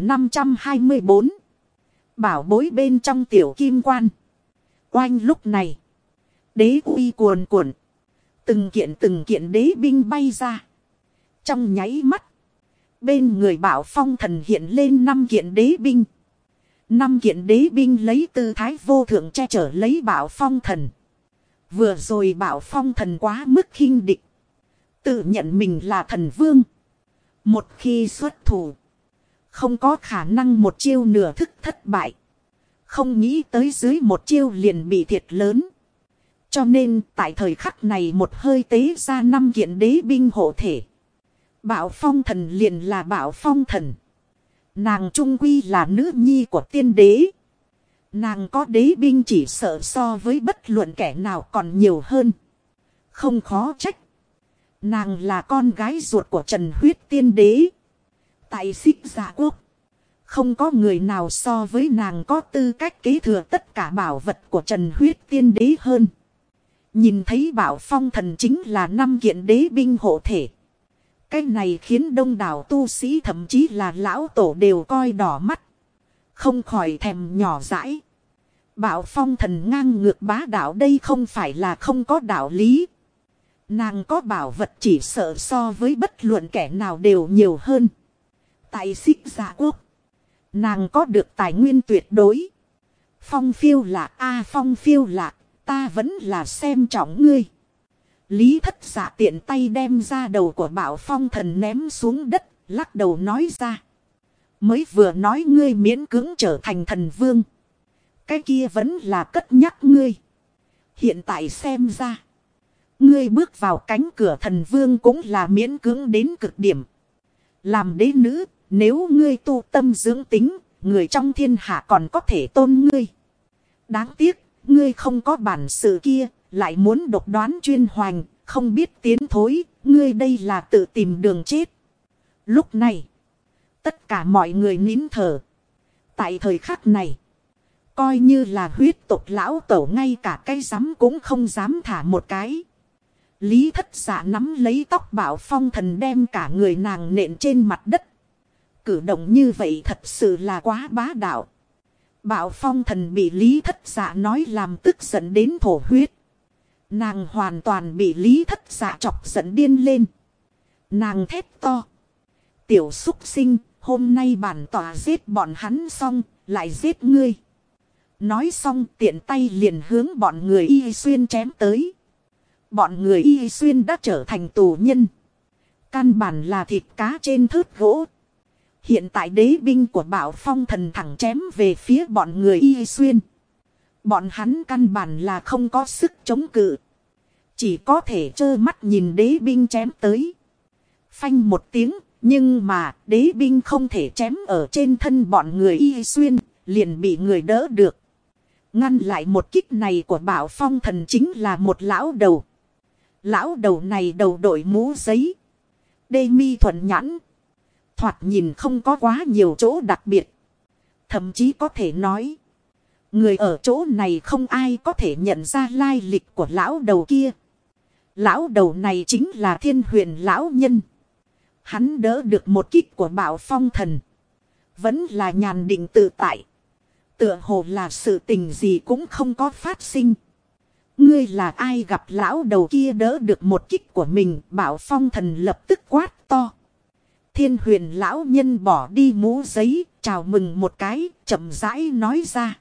1524. Bảo bối bên trong tiểu kim quan. Oanh lúc này. Đế uy cuồn cuộn. Từng kiện đế binh bay ra. Trong nháy mắt. Bên người Bảo Phong Thần hiện lên 5 kiện đế binh. 5 kiện đế binh lấy tư thái vô thượng che chở lấy Bảo Phong Thần. Vừa rồi Bảo Phong Thần quá mức khinh địch. Tự nhận mình là thần vương. Một khi xuất thủ. Không có khả năng một chiêu nửa thức thất bại. Không nghĩ tới dưới một chiêu liền bị thiệt lớn. Cho nên tại thời khắc này một hơi tế ra 5 kiện đế binh hộ thể. Bảo Phong Thần liền là Bảo Phong Thần. Nàng trung quy là nữ nhi của tiên đế. Nàng có đế binh chỉ sợ so với bất luận kẻ nào còn nhiều hơn. Không khó trách. Nàng là con gái ruột của Trần Huyết Tiên Đế. Tại Xích Dạ Quốc. Không có người nào so với nàng có tư cách kế thừa tất cả bảo vật của Trần Huyết Tiên Đế hơn. Nhìn thấy Bảo Phong Thần chính là 5 kiện đế binh hộ thể. Cái này khiến đông đảo tu sĩ thậm chí là lão tổ đều coi đỏ mắt. Không khỏi thèm nhỏ dãi. Bảo Phong Thần ngang ngược bá đạo đây không phải là không có đạo lý. Nàng có bảo vật chỉ sợ so với bất luận kẻ nào đều nhiều hơn. Tại Xích Dạ Quốc. Nàng có được tài nguyên tuyệt đối. Phong phiêu lạc phong phiêu lạc. Ta vẫn là xem trọng ngươi. Lý Thất Dạ tiện tay đem ra đầu của Bảo Phong Thần ném xuống đất. Lắc đầu nói ra. Mới vừa nói ngươi miễn cưỡng trở thành thần vương. Cái kia vẫn là cất nhắc ngươi. Hiện tại xem ra. Ngươi bước vào cánh cửa thần vương cũng là miễn cưỡng đến cực điểm. Làm đế nữ, nếu ngươi tu tâm dưỡng tính, người trong thiên hạ còn có thể tôn ngươi. Đáng tiếc, ngươi không có bản sự kia, lại muốn độc đoán chuyên hoành, không biết tiến thối, ngươi đây là tự tìm đường chết. Lúc này, tất cả mọi người nín thở. Tại thời khắc này, Coi như là huyết tộc lão tổ ngay cả cái rắm cũng không dám thả một cái. Lý Thất Dạ nắm lấy tóc Bảo Phong Thần đem cả người nàng nện trên mặt đất. Cử động như vậy thật sự là quá bá đạo. Bảo Phong Thần bị Lý Thất Dạ nói làm tức giận đến thổ huyết. Nàng hoàn toàn bị Lý Thất Dạ chọc giận điên lên. Nàng thét to. Tiểu súc sinh, hôm nay bản tòa giết bọn hắn xong, lại giết ngươi. Nói xong tiện tay liền hướng bọn người Y Xuyên chém tới. Bọn người Y Xuyên đã trở thành tù nhân. Căn bản là thịt cá trên thớt gỗ. Hiện tại đế binh của Bảo Phong Thần thẳng chém về phía bọn người Y Xuyên. Bọn hắn căn bản là không có sức chống cự. Chỉ có thể trơ mắt nhìn đế binh chém tới. Phanh một tiếng, nhưng mà đế binh không thể chém ở trên thân bọn người Y Xuyên, liền bị người đỡ được. Ngăn lại một kích này của Bảo Phong Thần chính là một lão đầu. Lão đầu này đầu đội mũ giấy. Đê mi thuận nhãn. Thoạt nhìn không có quá nhiều chỗ đặc biệt. Thậm chí có thể nói. Người ở chỗ này không ai có thể nhận ra lai lịch của lão đầu kia. Lão đầu này chính là Thiên Huyền lão nhân. Hắn đỡ được một kích của Bảo Phong Thần. Vẫn là nhàn định tự tại. Tựa hồ là sự tình gì cũng không có phát sinh. Ngươi là ai? Gặp lão đầu kia đỡ được một kích của mình, Bảo Phong Thần lập tức quát to. Thiên Huyền lão nhân bỏ đi mũ giấy, chào mừng một cái, chậm rãi nói ra.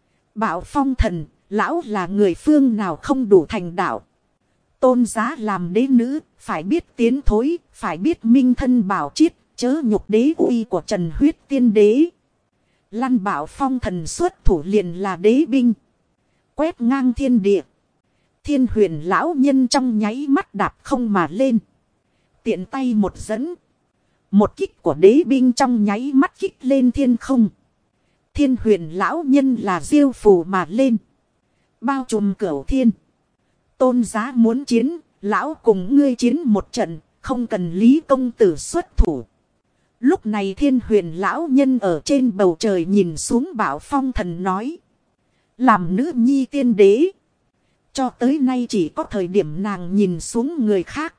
Bảo Phong Thần, lão là người phương nào không đủ thành đạo. Tôn giá làm đế nữ, phải biết tiến thối, phải biết minh thân bảo chiết, chớ nhục đế uy của Trần Huyết Tiên Đế. Lăn Bảo Phong Thần xuất thủ liền là đế binh. Quét ngang thiên địa. Thiên Huyền lão nhân trong nháy mắt đạp không mà lên. Tiện tay một dẫn. Một kích của đế binh trong nháy mắt kích lên thiên không. Thiên Huyền lão nhân là diêu phù mà lên. Bao trùm cửu thiên. Tôn giá muốn chiến, lão cùng ngươi chiến một trận, không cần Lý công tử xuất thủ. Lúc này Thiên Huyền lão nhân ở trên bầu trời nhìn xuống Bảo Phong Thần nói. Làm nữ nhi tiên đế. Cho tới nay chỉ có thời điểm nàng nhìn xuống người khác.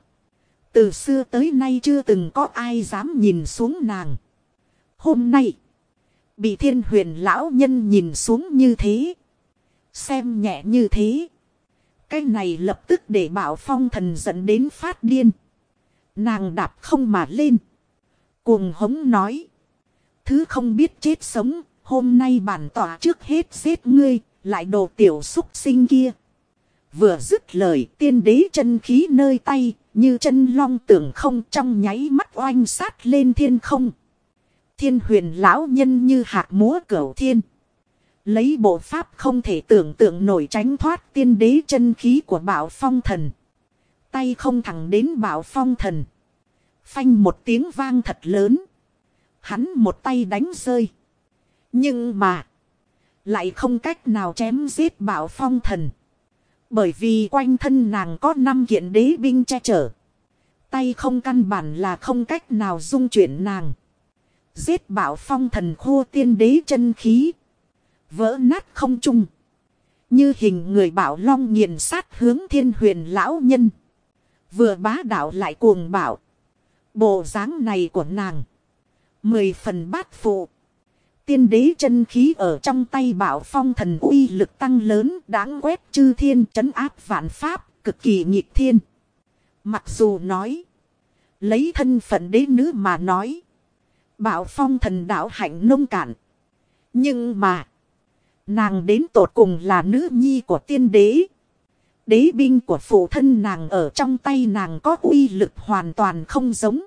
Từ xưa tới nay chưa từng có ai dám nhìn xuống nàng. Hôm nay, bị Thiên Huyền lão nhân nhìn xuống như thế. Xem nhẹ như thế. Cái này lập tức để Bảo Phong Thần dẫn đến phát điên. Nàng đạp không mà lên. Cuồng hống nói. Thứ không biết chết sống. Hôm nay bản tỏa trước hết giết ngươi. Lại đồ tiểu súc sinh kia. Vừa dứt lời tiên đế chân khí nơi tay. Như chân long tưởng không trong nháy mắt oanh sát lên thiên không. Thiên Huyền lão nhân như hạt múa cửu thiên. Lấy bộ pháp không thể tưởng tượng nổi tránh thoát tiên đế chân khí của Bảo Phong Thần. Tay không thẳng đến Bảo Phong Thần. Phanh một tiếng vang thật lớn. Hắn một tay đánh rơi. Nhưng mà. Lại không cách nào chém giết Bảo Phong Thần. Bởi vì quanh thân nàng có 5 kiện đế binh che chở. Tay không căn bản là không cách nào dung chuyển nàng. Giết Bảo Phong Thần khô tiên đế chân khí. Vỡ nát không trung. Như hình người bảo long nghiền sát hướng Thiên Huyền lão nhân. Vừa bá đạo lại cuồng bạo. Bộ dáng này của nàng. 10 phần bát phụ. Tiên đế chân khí ở trong tay Bảo Phong Thần uy lực tăng lớn. Đáng quét chư thiên trấn áp vạn pháp. Cực kỳ nghịch thiên. Mặc dù nói. Lấy thân phận đế nữ mà nói. Bảo Phong Thần đạo hạnh nông cạn. Nhưng mà. Nàng đến tột cùng là nữ nhi của tiên đế. Đế binh của phụ thân nàng ở trong tay nàng có uy lực hoàn toàn không giống.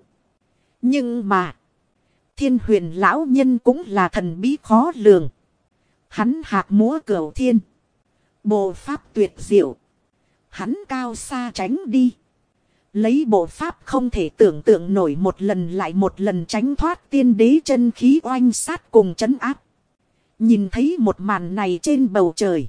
Nhưng mà. Thiên Huyền lão nhân cũng là thần bí khó lường. Hắn hạt múa cửu thiên. Bộ pháp tuyệt diệu. Hắn cao xa tránh đi. Lấy bộ pháp không thể tưởng tượng nổi một lần lại một lần tránh thoát tiên đế chân khí oanh sát cùng trấn áp. Nhìn thấy một màn này trên bầu trời.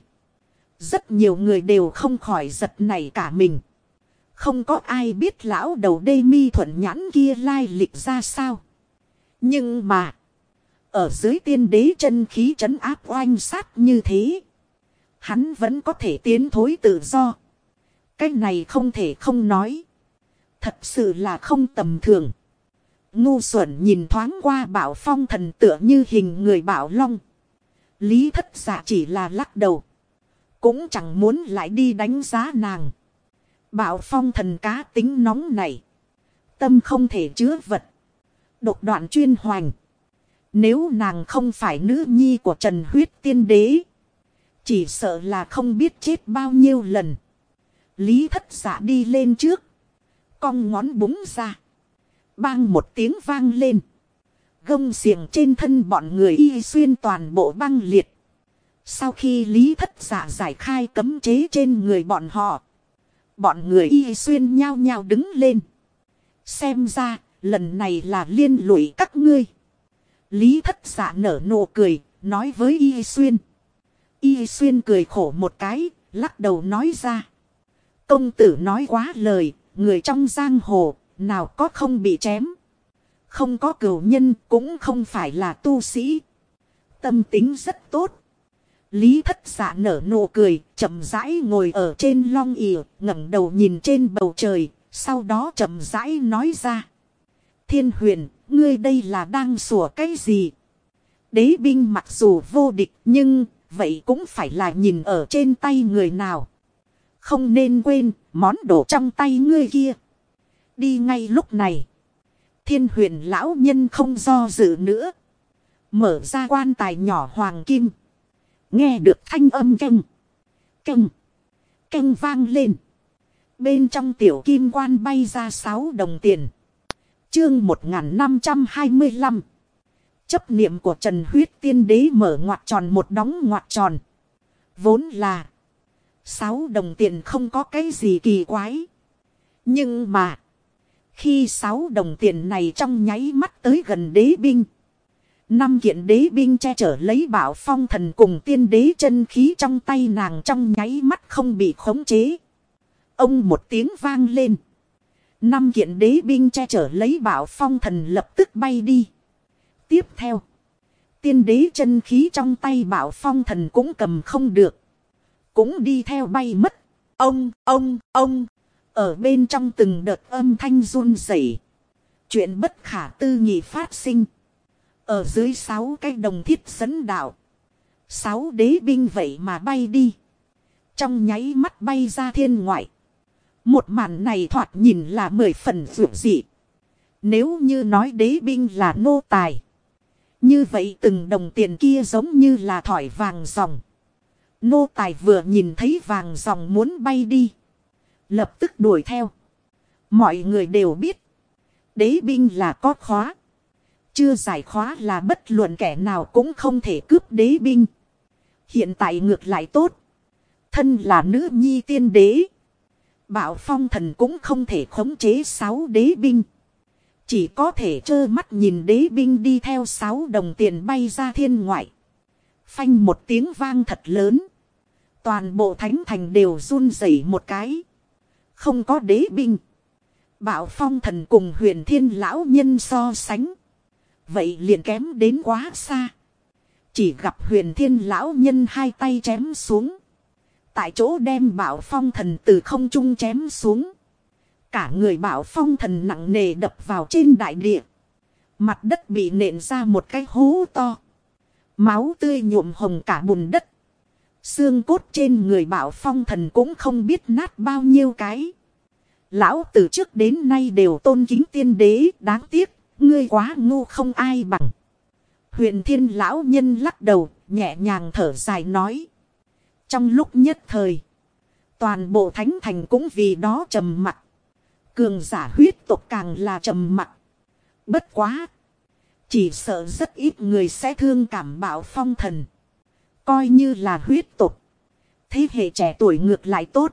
Rất nhiều người đều không khỏi giật nảy cả mình. Không có ai biết lão đầu đê mi thuận nhãn kia lai lịch ra sao. Nhưng mà. Ở dưới tiên đế chân khí trấn áp oanh sát như thế. Hắn vẫn có thể tiến thối tự do. Cái này không thể không nói. Thật sự là không tầm thường. Ngu xuẩn nhìn thoáng qua Bảo Phong thần tựa như hình người Bảo Long. Lý Thất Dạ chỉ là lắc đầu. Cũng chẳng muốn lại đi đánh giá nàng. Bảo Phong thần cá tính nóng này. Tâm không thể chứa vật. Độc đoạn chuyên hoành. Nếu nàng không phải nữ nhi của Trần Huyết Tiên Đế. Chỉ sợ là không biết chết bao nhiêu lần. Lý Thất Dạ đi lên trước. Cong ngón búng ra. Bang một tiếng vang lên. Gông xiềng trên thân bọn người y xuyên toàn bộ băng liệt. Sau khi Lý Thất Dạ giải khai cấm chế trên người bọn họ. Bọn người y xuyên nhao nhao đứng lên. Xem ra lần này là liên lụy các ngươi. Lý Thất Dạ nở nụ cười. Nói với y xuyên. Y xuyên cười khổ một cái. Lắc đầu nói ra. Công tử nói quá lời. Người trong giang hồ. Nào có không bị chém. Không có cửu nhân cũng không phải là tu sĩ. Tâm tính rất tốt. Lý Thất Dạ nở nụ cười. Chậm rãi ngồi ở trên long ỷ, ngẩng đầu nhìn trên bầu trời. Sau đó chậm rãi nói ra. Thiên Huyền, ngươi đây là đang sủa cái gì? Đế binh mặc dù vô địch nhưng vậy cũng phải là nhìn ở trên tay người nào. Không nên quên món đồ trong tay ngươi kia. Đi ngay lúc này. Thiên Huyền lão nhân không do dự nữa. Mở ra quan tài nhỏ hoàng kim. Nghe được thanh âm canh. Canh. Canh vang lên. Bên trong tiểu kim quan bay ra 6 đồng tiền. Chương 1525. Chấp niệm của Trần Huyết Tiên Đế mở ngoặc tròn một đóng ngoặc tròn. Vốn là 6 đồng tiền không có cái gì kỳ quái. Nhưng mà khi 6 đồng tiền này trong nháy mắt tới gần đế binh. 5 kiện đế binh che chở lấy Bảo Phong thần cùng tiên đế chân khí trong tay nàng trong nháy mắt không bị khống chế. Ông một tiếng vang lên. 5 kiện đế binh che chở lấy Bảo Phong thần lập tức bay đi. Tiếp theo. Tiên đế chân khí trong tay Bảo Phong thần cũng cầm không được. Cũng đi theo bay mất. Ông. Ở bên trong từng đợt âm thanh run rẩy. Chuyện bất khả tư nghị phát sinh. Ở dưới 6 cái đồng thiết dẫn đạo. 6 đế binh vậy mà bay đi. Trong nháy mắt bay ra thiên ngoại. Một màn này thoạt nhìn là 10 phần dữ dị. Nếu như nói đế binh là nô tài. Như vậy từng đồng tiền kia giống như là thỏi vàng ròng. Nô tài vừa nhìn thấy vàng ròng muốn bay đi. Lập tức đuổi theo. Mọi người đều biết. Đế binh là có khóa. Chưa giải khóa là bất luận kẻ nào cũng không thể cướp đế binh. Hiện tại ngược lại tốt. Thân là nữ nhi tiên đế. Bảo Phong thần cũng không thể khống chế 6 đế binh. Chỉ có thể trơ mắt nhìn đế binh đi theo 6 đồng tiền bay ra thiên ngoại. Phanh một tiếng vang thật lớn. Toàn bộ thánh thành đều run rẩy một cái. Không có đế binh. Bảo Phong thần cùng Huyền Thiên lão nhân so sánh. Vậy liền kém đến quá xa. Chỉ gặp Huyền Thiên lão nhân hai tay chém xuống. Tại chỗ đem Bảo Phong thần từ không trung chém xuống. Cả người Bảo Phong thần nặng nề đập vào trên đại địa. Mặt đất bị nện ra một cái hố to. Máu tươi nhuộm hồng cả bùn đất. Xương cốt trên người Bảo Phong thần cũng không biết nát bao nhiêu cái. Lão từ trước đến nay đều tôn kính tiên đế. Đáng tiếc, ngươi quá ngu không ai bằng. Huyền Thiên lão nhân lắc đầu, nhẹ nhàng thở dài nói. Trong lúc nhất thời, toàn bộ thánh thành cũng vì đó trầm mặc. Cường giả huyết tộc càng là trầm mặc. Bất quá, chỉ sợ rất ít người sẽ thương cảm Bảo Phong thần. Coi như là huyết tộc. Thế hệ trẻ tuổi ngược lại tốt.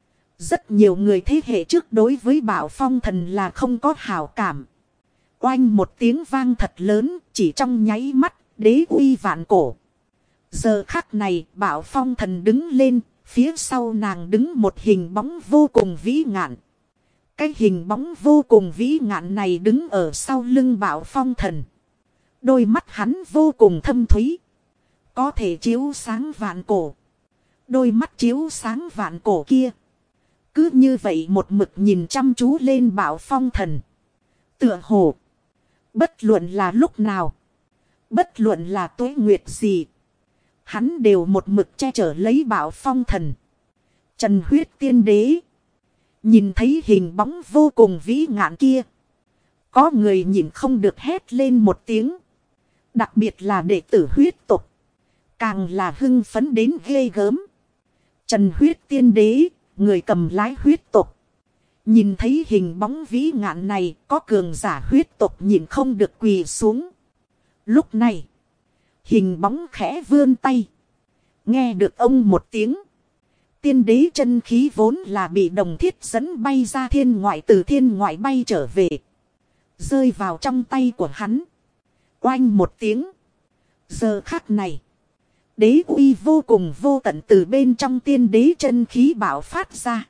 Rất nhiều người thế hệ trước đối với Bảo Phong thần là không có hảo cảm. Oanh một tiếng vang thật lớn, chỉ trong nháy mắt, đế uy vạn cổ. Giờ khắc này, Bảo Phong thần đứng lên, phía sau nàng đứng một hình bóng vô cùng vĩ ngạn. Cái hình bóng vô cùng vĩ ngạn này đứng ở sau lưng Bảo Phong thần. Đôi mắt hắn vô cùng thâm thúy. Có thể chiếu sáng vạn cổ. Đôi mắt chiếu sáng vạn cổ kia. Cứ như vậy một mực nhìn chăm chú lên Bảo Phong Thần. Tựa hồ. Bất luận là lúc nào. Bất luận là tuế nguyệt gì. Hắn đều một mực che chở lấy Bảo Phong Thần. Trần Huyết Tiên Đế. Nhìn thấy hình bóng vô cùng vĩ ngạn kia. Có người nhìn không được hét lên một tiếng. Đặc biệt là đệ tử huyết tộc. Càng là hưng phấn đến ghê gớm. Trần Huyết Tiên Đế, người cầm lái huyết tộc. Nhìn thấy hình bóng vĩ ngạn này, có cường giả huyết tộc nhìn không được quỳ xuống. Lúc này, hình bóng khẽ vươn tay. Nghe được ông một tiếng. Tiên đế chân khí vốn là bị đồng thiết dẫn bay ra thiên ngoại, từ thiên ngoại bay trở về. Rơi vào trong tay của hắn. Oanh một tiếng. Giờ khắc này. Đế uy vô cùng vô tận từ bên trong tiên đế chân khí bạo phát ra.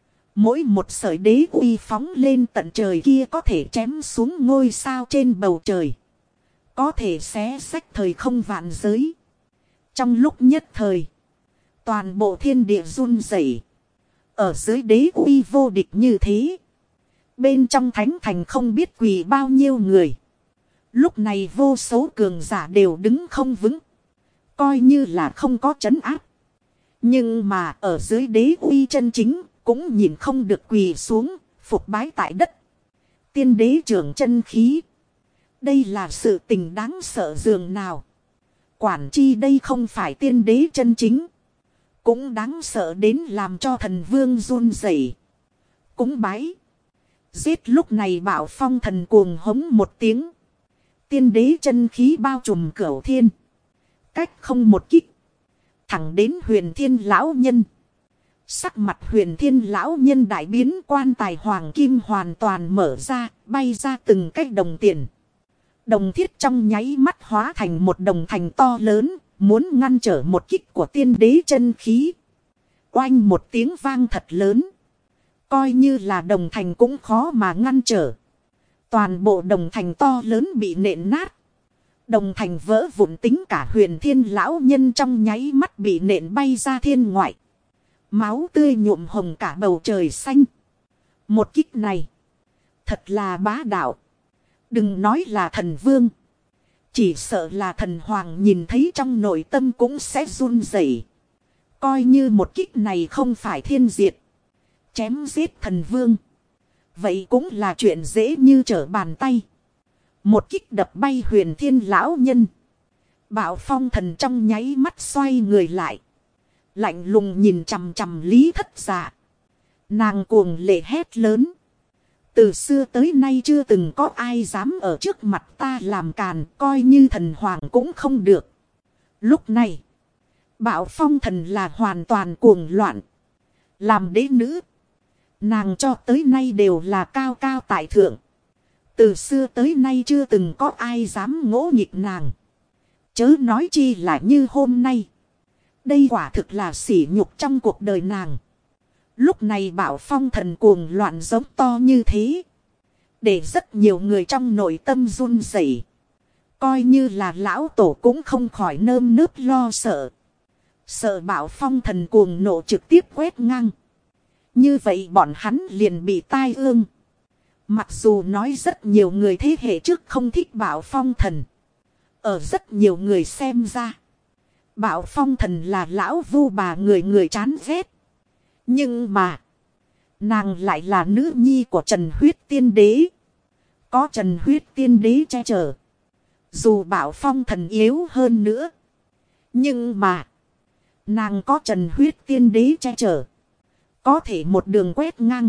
Mỗi một sợi đế uy phóng lên tận trời kia có thể chém xuống ngôi sao trên bầu trời. Có thể xé xách thời không vạn giới. Trong lúc nhất thời. Toàn bộ thiên địa run rẩy. Ở dưới đế uy vô địch như thế. Bên trong thánh thành không biết quỳ bao nhiêu người. Lúc này vô số cường giả đều đứng không vững. Coi như là không có trấn áp. Nhưng mà ở dưới đế uy chân chính cũng nhìn không được quỳ xuống, phục bái tại đất. Tiên đế trưởng chân khí. Đây là sự tình đáng sợ dường nào. Quản chi đây không phải tiên đế chân chính. Cũng đáng sợ đến làm cho thần vương run rẩy. Cúng bái. Giết lúc này Bảo Phong Thần cuồng hống một tiếng. Tiên đế chân khí bao trùm cửu thiên. Cách không một kích. Thẳng đến Huyền Thiên lão nhân. Sắc mặt Huyền Thiên lão nhân đại biến, quan tài hoàng kim hoàn toàn mở ra, bay ra từng cách đồng tiền. Đồng thiết trong nháy mắt hóa thành một đồng thành to lớn, muốn ngăn trở một kích của tiên đế chân khí. Oanh một tiếng vang thật lớn. Coi như là đồng thành cũng khó mà ngăn trở. Toàn bộ đồng thành to lớn bị nện nát. Đồng thành vỡ vụn, tính cả Huyền Thiên lão nhân trong nháy mắt bị nện bay ra thiên ngoại. Máu tươi nhuộm hồng cả bầu trời xanh. Một kích này. Thật là bá đạo. Đừng nói là thần vương. Chỉ sợ là thần hoàng nhìn thấy trong nội tâm cũng sẽ run rẩy. Coi như một kích này không phải thiên diệt. Chém giết thần vương. Vậy cũng là chuyện dễ như trở bàn tay. Một kích đập bay Huyền Thiên lão nhân. Bảo Phong Thần trong nháy mắt xoay người lại. Lạnh lùng nhìn chằm chằm Lý Thất Dạ. Nàng cuồng lệ hét lớn. Từ xưa tới nay chưa từng có ai dám ở trước mặt ta làm càn, coi như thần hoàng cũng không được. Lúc này, Bảo Phong Thần là hoàn toàn cuồng loạn. Làm đế nữ, nàng cho tới nay đều là cao cao tại thượng. Từ xưa tới nay chưa từng có ai dám ngỗ nghịch nàng. Chớ nói chi là như hôm nay. Đây quả thực là sỉ nhục trong cuộc đời nàng. Lúc này Bảo Phong Thần cuồng loạn giống to như thế. Để rất nhiều người trong nội tâm run rẩy. Coi như là lão tổ cũng không khỏi nơm nớp lo sợ. Sợ Bảo Phong Thần cuồng nộ trực tiếp quét ngang. Như vậy bọn hắn liền bị tai ương. Mặc dù nói rất nhiều người thế hệ trước không thích Bảo Phong Thần. Ở rất nhiều người xem ra. Bảo Phong Thần là lão vu bà người chán ghét. Nhưng mà. Nàng lại là nữ nhi của Trần Huyết Tiên Đế. Có Trần Huyết Tiên Đế che chở. Dù Bảo Phong Thần yếu hơn nữa. Nhưng mà. Nàng có Trần Huyết Tiên Đế che chở. Có thể một đường quét ngang.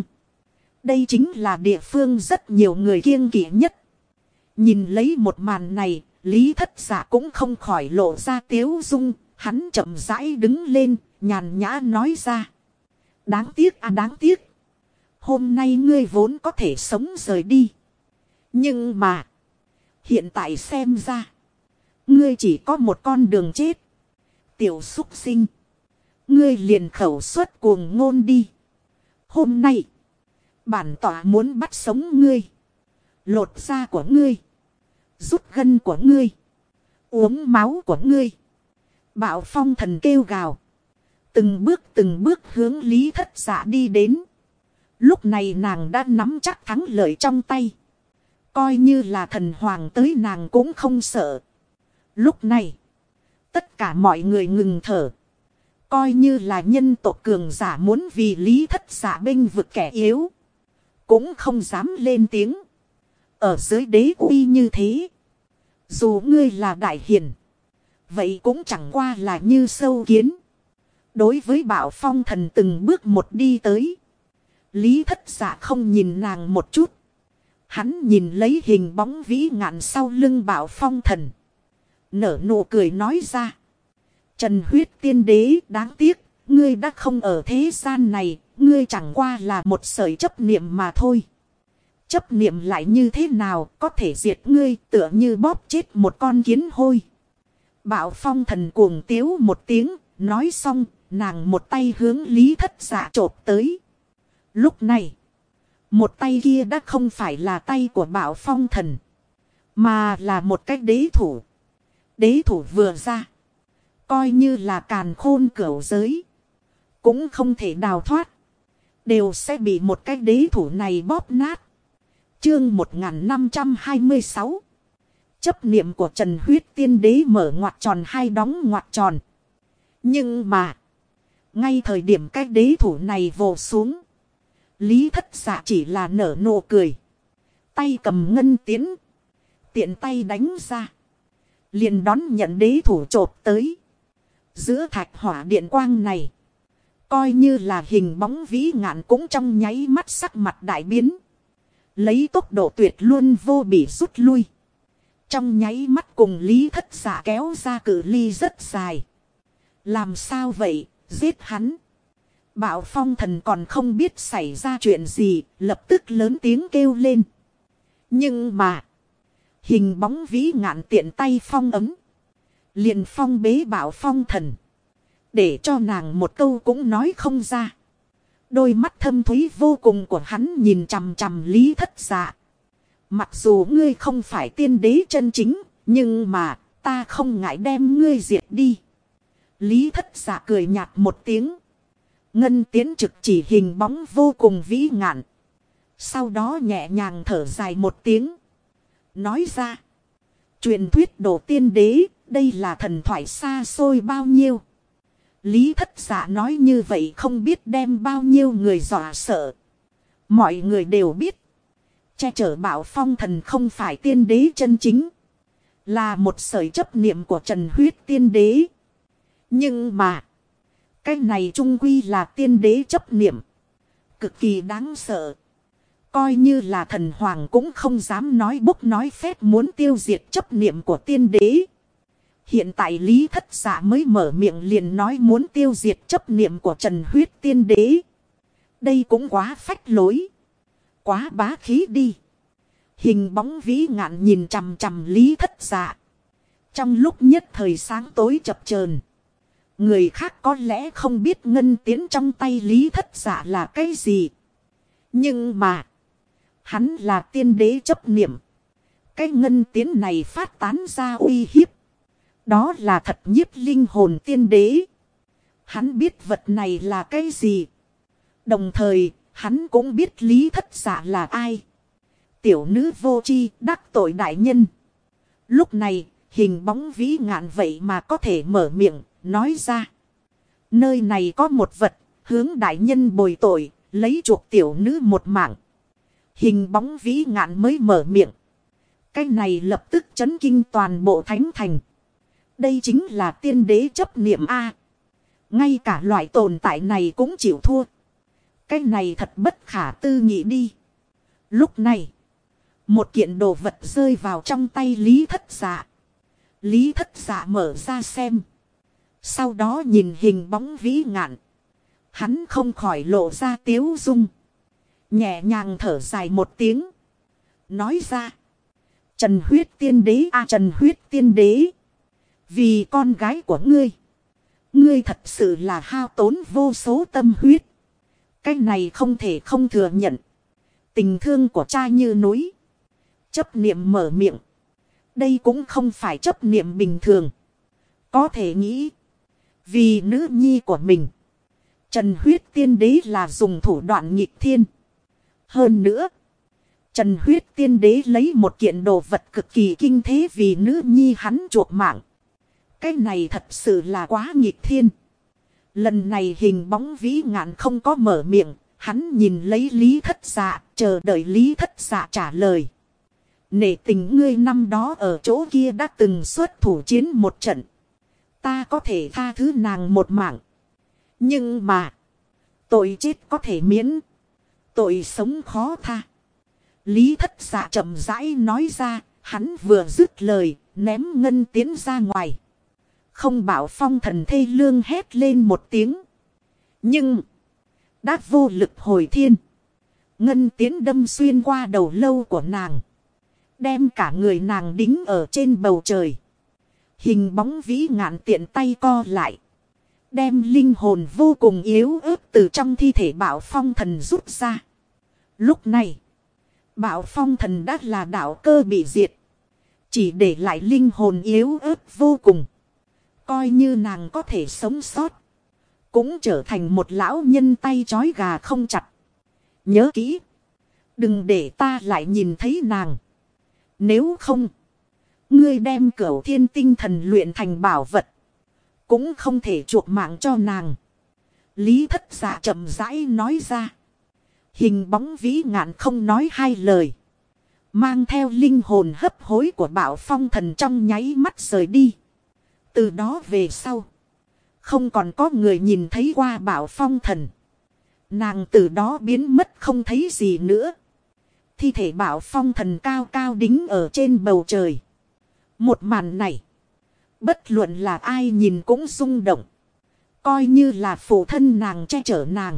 Đây chính là địa phương rất nhiều người kiêng kỵ nhất. Nhìn lấy một màn này, Lý Thất Dạ cũng không khỏi lộ ra tiếu dung. Hắn chậm rãi đứng lên, nhàn nhã nói ra. Đáng tiếc à, đáng tiếc. Hôm nay ngươi vốn có thể sống rời đi. Nhưng mà. Hiện tại xem ra. Ngươi chỉ có một con đường chết. Tiểu súc sinh. Ngươi liền khẩu suất cuồng ngôn đi. Hôm nay. Bản tỏa muốn bắt sống ngươi. Lột da của ngươi. Rút gân của ngươi. Uống máu của ngươi. Bạo phong thần kêu gào. Từng bước hướng Lý Thất Dạ đi đến. Lúc này nàng đã nắm chắc thắng lợi trong tay. Coi như là thần hoàng tới nàng cũng không sợ. Lúc này, tất cả mọi người ngừng thở. Coi như là nhân tộc cường giả muốn vì Lý Thất Dạ bênh vực kẻ yếu. Cũng không dám lên tiếng. Ở dưới đế uy như thế. Dù ngươi là đại hiền. Vậy cũng chẳng qua là như sâu kiến. Đối với Bạo Phong thần từng bước một đi tới. Lý Thất Dạ không nhìn nàng một chút. Hắn nhìn lấy hình bóng vĩ ngạn sau lưng Bạo Phong thần. Nở nụ cười nói ra. Trần huyết tiên đế, đáng tiếc, ngươi đã không ở thế gian này, ngươi chẳng qua là một sợi chấp niệm mà thôi. Chấp niệm lại như thế nào, có thể diệt ngươi tựa như bóp chết một con kiến hôi. Bạo Phong thần cuồng tiếu một tiếng, nói xong, nàng một tay hướng Lý Thất Dạ chộp tới. Lúc này, một tay kia đã không phải là tay của Bạo Phong thần, mà là một cái đế thủ. Đế thủ vừa ra, coi như là càn khôn cửu giới, cũng không thể đào thoát, đều sẽ bị một cái đế thủ này bóp nát. Chương 1526. Chấp niệm của Trần huyết tiên đế mở ngoặc tròn hai đóng ngoặc tròn. Nhưng mà, ngay thời điểm cái đế thủ này vồ xuống, Lý Thất Dạ chỉ là nở nụ cười. Tay cầm ngân tiến, tiện tay đánh ra, liền đón nhận đế thủ chộp tới. Giữa thạch hỏa điện quang này, coi như là hình bóng vĩ ngạn cũng trong nháy mắt sắc mặt đại biến. Lấy tốc độ tuyệt luôn vô bỉ rút lui. Trong nháy mắt cùng Lý Thất Dạ kéo ra cự ly rất dài. Làm sao vậy, giết hắn. Bạo Phong thần còn không biết xảy ra chuyện gì, lập tức lớn tiếng kêu lên. Nhưng mà, hình bóng vĩ ngạn tiện tay phong ấm. Liền phong bế Bạo Phong thần. Để cho nàng một câu cũng nói không ra. Đôi mắt thâm thúy vô cùng của hắn nhìn chằm chằm Lý Thất Dạ. Mặc dù ngươi không phải tiên đế chân chính, nhưng mà ta không ngại đem ngươi diệt đi. Lý Thất Dạ cười nhạt một tiếng. Ngân tiến trực chỉ hình bóng vô cùng vĩ ngạn. Sau đó nhẹ nhàng thở dài một tiếng. Nói ra. Truyền thuyết đồ tiên đế, đây là thần thoại xa xôi bao nhiêu. Lý Thất Dạ nói như vậy không biết đem bao nhiêu người dọa sợ. Mọi người đều biết. Che chở Bạo Phong thần không phải tiên đế chân chính. Là một sợi chấp niệm của Trần huyết tiên đế. Nhưng mà, cái này trung quy là tiên đế chấp niệm. Cực kỳ đáng sợ. Coi như là thần hoàng cũng không dám nói bốc nói phép muốn tiêu diệt chấp niệm của tiên đế. Hiện tại Lý Thất Dạ mới mở miệng liền nói muốn tiêu diệt chấp niệm của Trần huyết tiên đế. Đây cũng quá phách lối. Quá bá khí đi. Hình bóng vĩ ngạn nhìn chằm chằm Lý Thất Dạ. Trong lúc nhất thời sáng tối chập chờn. Người khác có lẽ không biết ngân tiến trong tay Lý Thất Dạ là cái gì. Nhưng mà, hắn là tiên đế chấp niệm. Cái ngân tiến này phát tán ra uy hiếp. Đó là thật nhiếp linh hồn tiên đế. Hắn biết vật này là cái gì. Đồng thời, hắn cũng biết Lý Thất Dạ là ai. Tiểu nữ vô tri đắc tội đại nhân. Lúc này, hình bóng vĩ ngạn vậy mà có thể mở miệng, nói ra. Nơi này có một vật, hướng đại nhân bồi tội, lấy chuộc tiểu nữ một mạng. Hình bóng vĩ ngạn mới mở miệng. Cái này lập tức chấn kinh toàn bộ thánh thành. Đây chính là tiên đế chấp niệm A. Ngay cả loại tồn tại này cũng chịu thua. Cái này thật bất khả tư nghị đi. Lúc này, một kiện đồ vật rơi vào trong tay Lý Thất Dạ. Lý Thất Dạ mở ra xem. Sau đó nhìn hình bóng vĩ ngạn. Hắn không khỏi lộ ra tiếu dung. Nhẹ nhàng thở dài một tiếng. Nói ra. Trần huyết tiên đế a, Trần huyết tiên đế. Vì con gái của ngươi. Ngươi thật sự là hao tốn vô số tâm huyết. Cái này không thể không thừa nhận. Tình thương của cha như núi. Chấp niệm mở miệng. Đây cũng không phải chấp niệm bình thường. Có thể nghĩ. Vì nữ nhi của mình. Trần huyết tiên đế là dùng thủ đoạn nghịch thiên. Hơn nữa. Trần huyết tiên đế lấy một kiện đồ vật cực kỳ kinh thế vì nữ nhi hắn chuộc mạng. Cái này thật sự là quá nghịch thiên. Lần này hình bóng vĩ ngạn không có mở miệng. Hắn nhìn lấy Lý Thất Dạ, chờ đợi Lý Thất Dạ trả lời. Nể tình ngươi năm đó ở chỗ kia đã từng xuất thủ chiến một trận. Ta có thể tha thứ nàng một mạng. Nhưng mà, tội chết có thể miễn. Tội sống khó tha. Lý Thất Dạ chậm rãi nói ra, hắn vừa dứt lời, ném ngân tiến ra ngoài. Không Bảo Phong thần thê lương hét lên một tiếng. Nhưng, đã vô lực hồi thiên. Ngân tiến đâm xuyên qua đầu lâu của nàng. Đem cả người nàng đính ở trên bầu trời. Hình bóng vĩ ngạn tiện tay co lại. Đem linh hồn vô cùng yếu ớt từ trong thi thể Bảo Phong thần rút ra. Lúc này, Bảo Phong thần đã là đạo cơ bị diệt. Chỉ để lại linh hồn yếu ớt vô cùng. Coi như nàng có thể sống sót. Cũng trở thành một lão nhân tay trói gà không chặt. Nhớ kỹ. Đừng để ta lại nhìn thấy nàng. Nếu không. Ngươi đem Cửu Thiên tinh thần luyện thành bảo vật. Cũng không thể chuộc mạng cho nàng. Lý Thất Dạ chậm rãi nói ra. Hình bóng vĩ ngạn không nói hai lời. Mang theo linh hồn hấp hối của Bảo Phong thần trong nháy mắt rời đi. Từ đó về sau. Không còn có người nhìn thấy qua Bảo Phong thần. Nàng từ đó biến mất không thấy gì nữa. Thi thể Bảo Phong thần cao cao đính ở trên bầu trời. Một màn này. Bất luận là ai nhìn cũng rung động. Coi như là phụ thân nàng che chở nàng.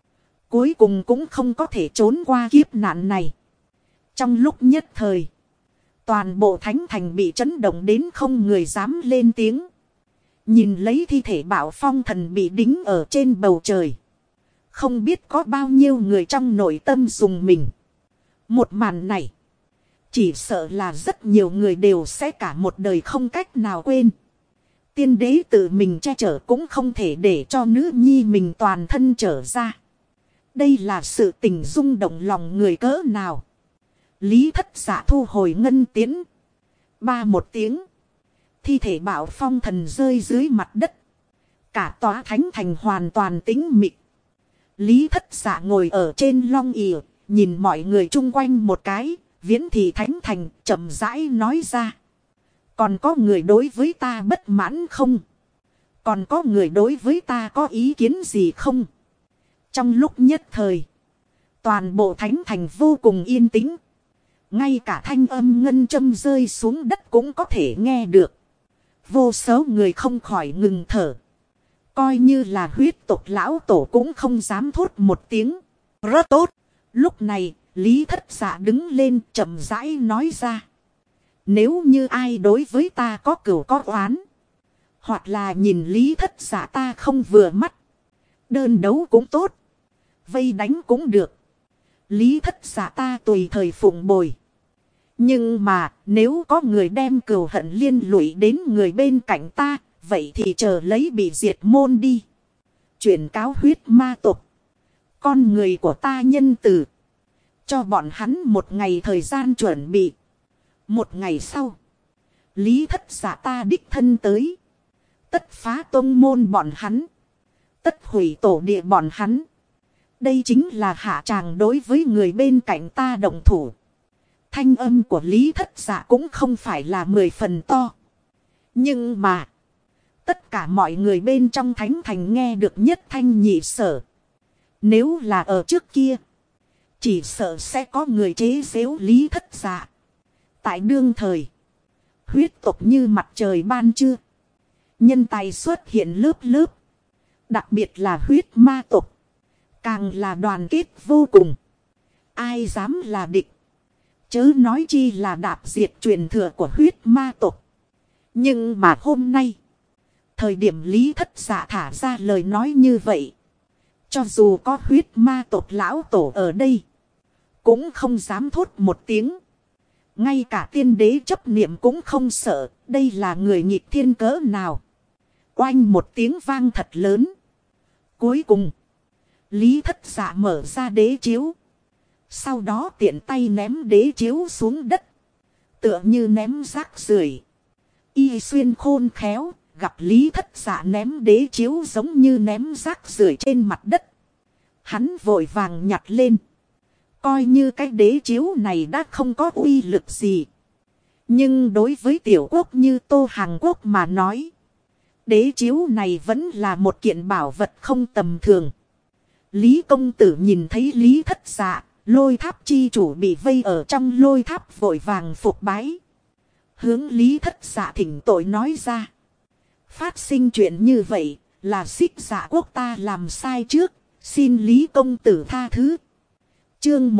Cuối cùng cũng không có thể trốn qua kiếp nạn này. Trong lúc nhất thời. Toàn bộ thánh thành bị chấn động đến không người dám lên tiếng. Nhìn lấy thi thể Bảo Phong thần bị đính ở trên bầu trời. Không biết có bao nhiêu người trong nội tâm dùng mình. Một màn này. Chỉ sợ là rất nhiều người đều sẽ cả một đời không cách nào quên. Tiên đế tự mình che chở cũng không thể để cho nữ nhi mình toàn thân trở ra. Đây là sự tình rung động lòng người cỡ nào. Lý Thất Dạ thu hồi ngân tiến. Ba một tiếng. Thi thể Bảo Phong thần rơi dưới mặt đất. Cả tòa thánh thành hoàn toàn tĩnh mịch. Lý Thất Dạ ngồi ở trên long ỷ, nhìn mọi người chung quanh một cái. Viễn thị thánh thành chậm rãi nói ra. Còn có người đối với ta bất mãn không? Còn có người đối với ta có ý kiến gì không? Trong lúc nhất thời. Toàn bộ thánh thành vô cùng yên tĩnh. Ngay cả thanh âm ngân châm rơi xuống đất cũng có thể nghe được. Vô số người không khỏi ngừng thở. Coi như là huyết tộc lão tổ cũng không dám thốt một tiếng. Rất tốt. Lúc này, Lý Thất Dạ đứng lên chậm rãi nói ra. Nếu như ai đối với ta có cừu có oán. Hoặc là nhìn Lý Thất Dạ ta không vừa mắt. Đơn đấu cũng tốt. Vây đánh cũng được. Lý Thất Dạ ta tùy thời phụng bồi. Nhưng mà nếu có người đem cừu hận liên lụy đến người bên cạnh ta. Vậy thì chờ lấy bị diệt môn đi. Chuyển cáo huyết ma tộc. Con người của ta nhân từ. Cho bọn hắn một ngày thời gian chuẩn bị. Một ngày sau. Lý Thất Dạ ta đích thân tới. Tất phá tông môn bọn hắn. Tất hủy tổ địa bọn hắn. Đây chính là hạ tràng đối với người bên cạnh ta động thủ. Thanh âm của Lý Thất Dạ cũng không phải là 10 phần to. Nhưng mà. Tất cả mọi người bên trong thánh thành nghe được nhất thanh nhị sở. Nếu là ở trước kia. Chỉ sợ sẽ có người chế giễu Lý Thất Dạ. Tại đương thời. Huyết tộc như mặt trời ban trưa. Nhân tài xuất hiện lớp lớp. Đặc biệt là huyết ma tộc. Càng là đoàn kết vô cùng. Ai dám là địch. Chớ nói chi là đạp diệt truyền thừa của huyết ma tộc. Nhưng mà hôm nay. Thời điểm Lý Thất Dạ thả ra lời nói như vậy. Cho dù có huyết ma tộc lão tổ ở đây. Cũng không dám thốt một tiếng. Ngay cả tiên đế chấp niệm cũng không sợ. Đây là người nghịch thiên cỡ nào. Oanh một tiếng vang thật lớn. Cuối cùng. Lý Thất Dạ mở ra đế chiếu. Sau đó tiện tay ném đế chiếu xuống đất. Tựa như ném rác rưởi. Y Xuyên khôn khéo. Gặp Lý Thất Dạ ném đế chiếu giống như ném rác rưởi trên mặt đất. Hắn vội vàng nhặt lên. Coi như cái đế chiếu này đã không có uy lực gì. Nhưng đối với tiểu quốc như Tô Hàng Quốc mà nói. Đế chiếu này vẫn là một kiện bảo vật không tầm thường. Lý công tử nhìn thấy Lý Thất Dạ, lôi tháp chi chủ bị vây ở trong lôi tháp vội vàng phục bái. Hướng Lý Thất Dạ thỉnh tội nói ra. Phát sinh chuyện như vậy là Xích Dạ quốc ta làm sai trước, xin Lý công tử tha thứ. Chương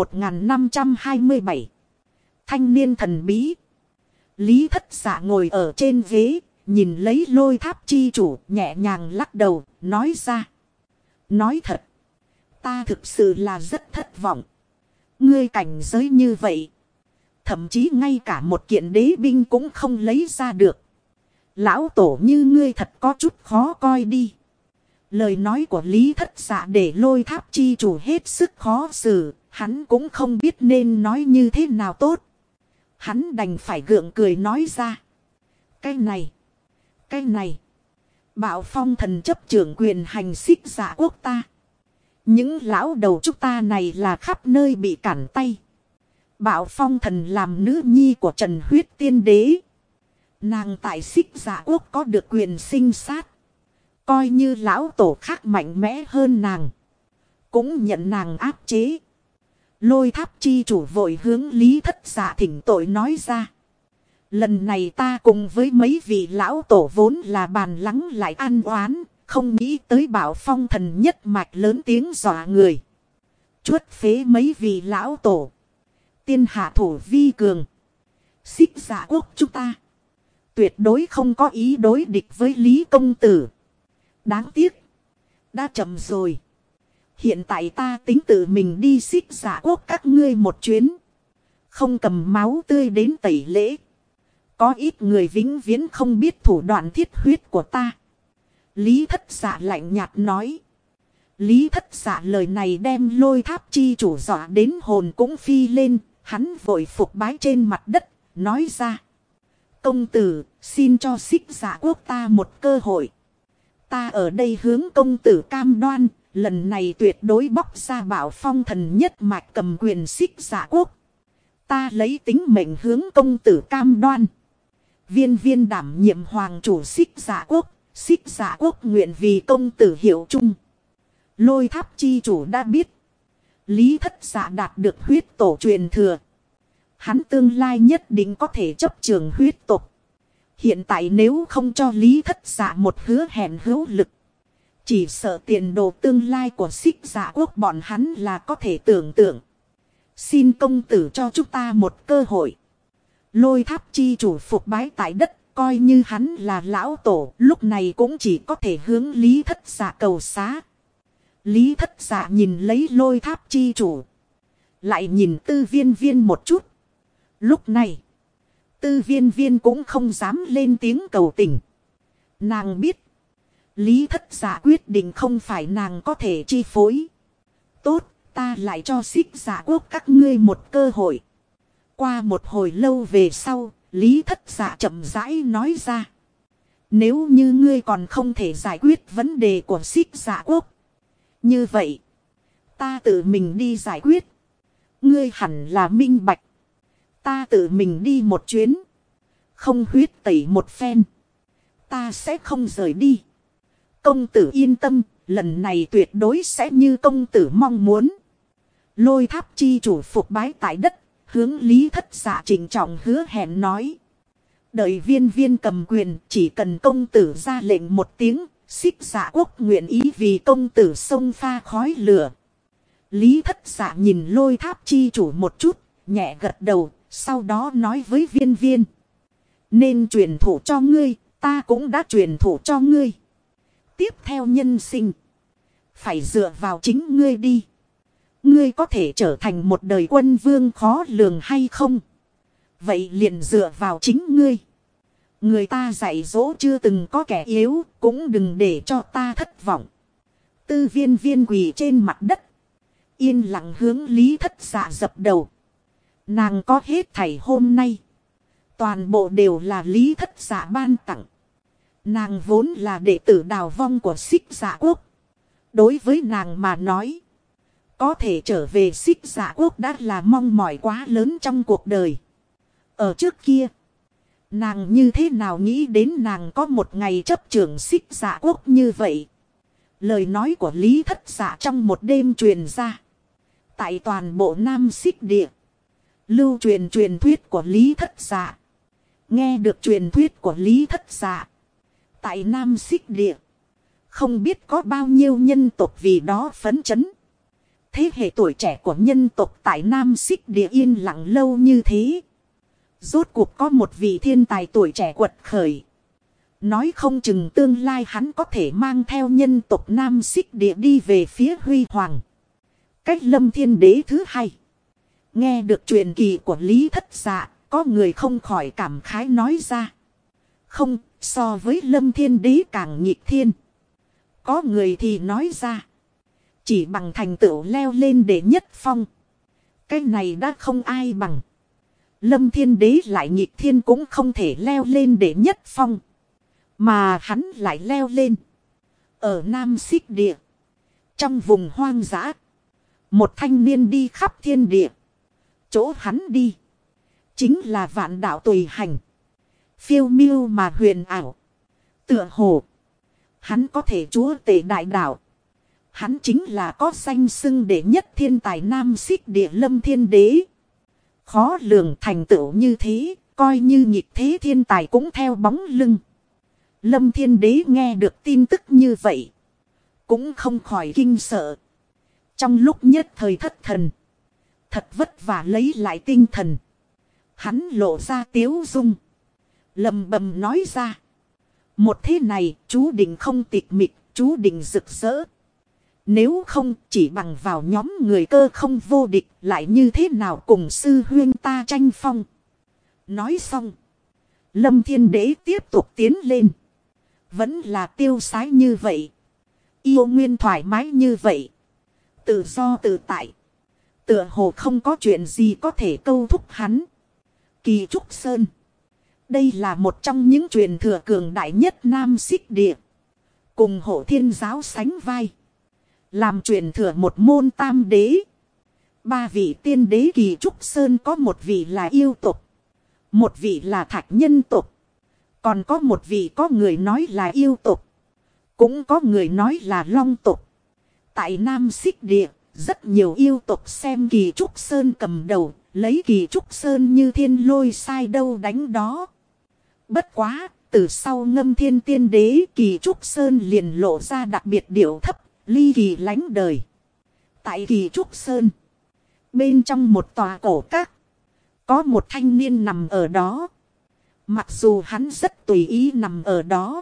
1527 Thanh niên thần bí. Lý Thất Dạ ngồi ở trên ghế, nhìn lấy lôi tháp chi chủ nhẹ nhàng lắc đầu, nói ra. Nói thật, ta thực sự là rất thất vọng. Ngươi cảnh giới như vậy, thậm chí ngay cả một kiện đế binh cũng không lấy ra được. Lão tổ như ngươi thật có chút khó coi đi. Lời nói của Lý Thất Dạ để lôi tháp chi chủ hết sức khó xử. Hắn cũng không biết nên nói như thế nào tốt. Hắn đành phải gượng cười nói ra. Cái này. Bạo phong thần chấp trưởng quyền hành Xích Dạ quốc ta. Những lão đầu chúng ta này là khắp nơi bị cản tay. Bạo phong thần làm nữ nhi của Trần Huyết Tiên Đế. Nàng tại Xích Dạ quốc có được quyền sinh sát. Coi như lão tổ khác mạnh mẽ hơn nàng. Cũng nhận nàng áp chế. Lôi tháp chi chủ vội hướng Lý Thất Dạ thỉnh tội nói ra. Lần này ta cùng với mấy vị lão tổ vốn là bàn lắng lại ăn oán. Không nghĩ tới Bạo phong thần nhất mạch lớn tiếng dọa người. Chuất phế mấy vị lão tổ. Tiên hạ thủ vi cường. Xích Dạ quốc chúng ta tuyệt đối không có ý đối địch với Lý công tử. Đáng tiếc. Đã chậm rồi. Hiện tại ta tính tự mình đi Xích Dạ quốc các ngươi một chuyến. Không cầm máu tươi đến tẩy lễ. Có ít người vĩnh viễn không biết thủ đoạn thiết huyết của ta. Lý Thất Dạ lạnh nhạt nói. Lý Thất Dạ lời này đem lôi tháp chi chủ dọa đến hồn cũng phi lên. Hắn vội phục bái trên mặt đất. Nói ra. Công tử xin cho Xích Dạ quốc ta một cơ hội. Ta ở đây hướng công tử cam đoan. Lần này tuyệt đối bóc ra Bạo phong thần nhất mạch cầm quyền Xích Dạ quốc. Ta lấy tính mệnh hướng công tử cam đoan. Viên viên đảm nhiệm hoàng chủ Xích Dạ quốc. Xích Dạ quốc nguyện vì công tử hiệu chung. Lôi tháp chi chủ đã biết. Lý Thất Dạ đạt được huyết tổ truyền thừa. Hắn tương lai nhất định có thể chấp trường huyết tộc. Hiện tại nếu không cho Lý Thất Dạ một hứa hẹn hữu lực. Chỉ sợ tiền đồ tương lai của Xích Dạ quốc bọn hắn là có thể tưởng tượng. Xin công tử cho chúng ta một cơ hội. Lôi tháp chi chủ phục bái tại đất. Coi như hắn là lão tổ. Lúc này cũng chỉ có thể hướng Lý Thất Dạ cầu xá. Lý Thất Dạ nhìn lấy lôi tháp chi chủ. Lại nhìn Tư Viên Viên một chút. Lúc này. Tư Viên Viên cũng không dám lên tiếng cầu tình. Nàng biết. Lý Thất Dạ quyết định không phải nàng có thể chi phối. Tốt, ta lại cho Xích Dạ quốc các ngươi một cơ hội. Qua một hồi lâu về sau, Lý Thất Dạ chậm rãi nói ra. Nếu như ngươi còn không thể giải quyết vấn đề của Xích Dạ quốc. Như vậy, ta tự mình đi giải quyết. Ngươi hẳn là minh bạch. Ta tự mình đi một chuyến. Không huyết tẩy một phen. Ta sẽ không rời đi. Công tử yên tâm, lần này tuyệt đối sẽ như công tử mong muốn. Lôi tháp chi chủ phục bái tại đất, hướng Lý Thất Dạ trịnh trọng hứa hẹn nói. Đợi viên viên cầm quyền, chỉ cần công tử ra lệnh một tiếng, Xích Dạ quốc nguyện ý vì công tử xông pha khói lửa. Lý Thất Dạ nhìn lôi tháp chi chủ một chút, nhẹ gật đầu, sau đó nói với viên viên. Nên truyền thụ cho ngươi, ta cũng đã truyền thụ cho ngươi. Tiếp theo nhân sinh, phải dựa vào chính ngươi đi. Ngươi có thể trở thành một đời quân vương khó lường hay không? Vậy liền dựa vào chính ngươi. Người ta dạy dỗ chưa từng có kẻ yếu, cũng đừng để cho ta thất vọng. Tư viên viên quỳ trên mặt đất. Yên lặng hướng Lý Thất Dạ dập đầu. Nàng có hết thảy hôm nay. Toàn bộ đều là Lý Thất Dạ ban tặng. Nàng vốn là đệ tử đào vong của Xích Dạ Quốc. Đối với nàng mà nói, có thể trở về Xích Dạ Quốc đã là mong mỏi quá lớn trong cuộc đời. Ở trước kia, nàng như thế nào nghĩ đến nàng có một ngày chấp trưởng Xích Dạ Quốc như vậy. Lời nói của Lý Thất Dạ trong một đêm truyền ra. Tại toàn bộ Nam Xích Địa, lưu truyền truyền thuyết của Lý Thất Dạ. Nghe được truyền thuyết của Lý Thất Dạ, tại Nam Xích Địa, không biết có bao nhiêu nhân tộc vì đó phấn chấn. Thế hệ tuổi trẻ của nhân tộc tại Nam Xích Địa yên lặng lâu như thế. Rốt cuộc có một vị thiên tài tuổi trẻ quật khởi. Nói không chừng tương lai hắn có thể mang theo nhân tộc Nam Xích Địa đi về phía huy hoàng. Cách Lâm Thiên Đế thứ hai. Nghe được truyền kỳ của Lý Thất Dạ, có người không khỏi cảm khái nói ra. Không, so với Lâm Thiên Đế càng nghịch thiên. Có người thì nói ra. Chỉ bằng thành tựu leo lên để nhất phong. Cái này đã không ai bằng. Lâm Thiên Đế lại nghịch thiên cũng không thể leo lên để nhất phong. Mà hắn lại leo lên. Ở Nam Xích Địa, trong vùng hoang dã, một thanh niên đi khắp thiên địa. Chỗ hắn đi, chính là vạn đạo tùy hành. Phiêu miêu mà huyền ảo. Tựa hồ, hắn có thể chúa tể đại đạo. Hắn chính là có danh xưng đệ nhất thiên tài Nam Xích Địa Lâm Thiên Đế. Khó lường thành tựu như thế, coi như nghịch thế thiên tài cũng theo bóng lưng. Lâm Thiên Đế nghe được tin tức như vậy, cũng không khỏi kinh sợ. Trong lúc nhất thời thất thần, thật vất vả lấy lại tinh thần. Hắn lộ ra tiếu dung, lầm bầm nói ra. Một thế này, chú định không tịch mịch, chú định rực rỡ. Nếu không, chỉ bằng vào nhóm người cơ không vô địch, lại như thế nào cùng sư huyên ta tranh phong. Nói xong, Lâm Thiên Đế tiếp tục tiến lên. Vẫn là tiêu sái như vậy. Yêu nguyên thoải mái như vậy. Tự do tự tại. Tựa hồ không có chuyện gì có thể câu thúc hắn. Kỳ Trúc Sơn. Đây là một trong những truyền thừa cường đại nhất Nam Xích Địa. Cùng Hộ Thiên Giáo sánh vai. Làm truyền thừa một môn tam đế. Ba vị tiên đế Kỳ Trúc Sơn có một vị là yêu tộc. Một vị là thạch nhân tộc. Còn có một vị có người nói là yêu tộc. Cũng có người nói là long tộc. Tại Nam Xích Địa, rất nhiều yêu tộc xem Kỳ Trúc Sơn cầm đầu. Lấy Kỳ Trúc Sơn như thiên lôi sai đâu đánh đó. Bất quá, từ sau Ngâm Thiên Tiên Đế Kỳ Trúc Sơn liền lộ ra đặc biệt điệu thấp, ly kỳ lánh đời. Tại Kỳ Trúc Sơn, bên trong một tòa cổ các, có một thanh niên nằm ở đó. Mặc dù hắn rất tùy ý nằm ở đó,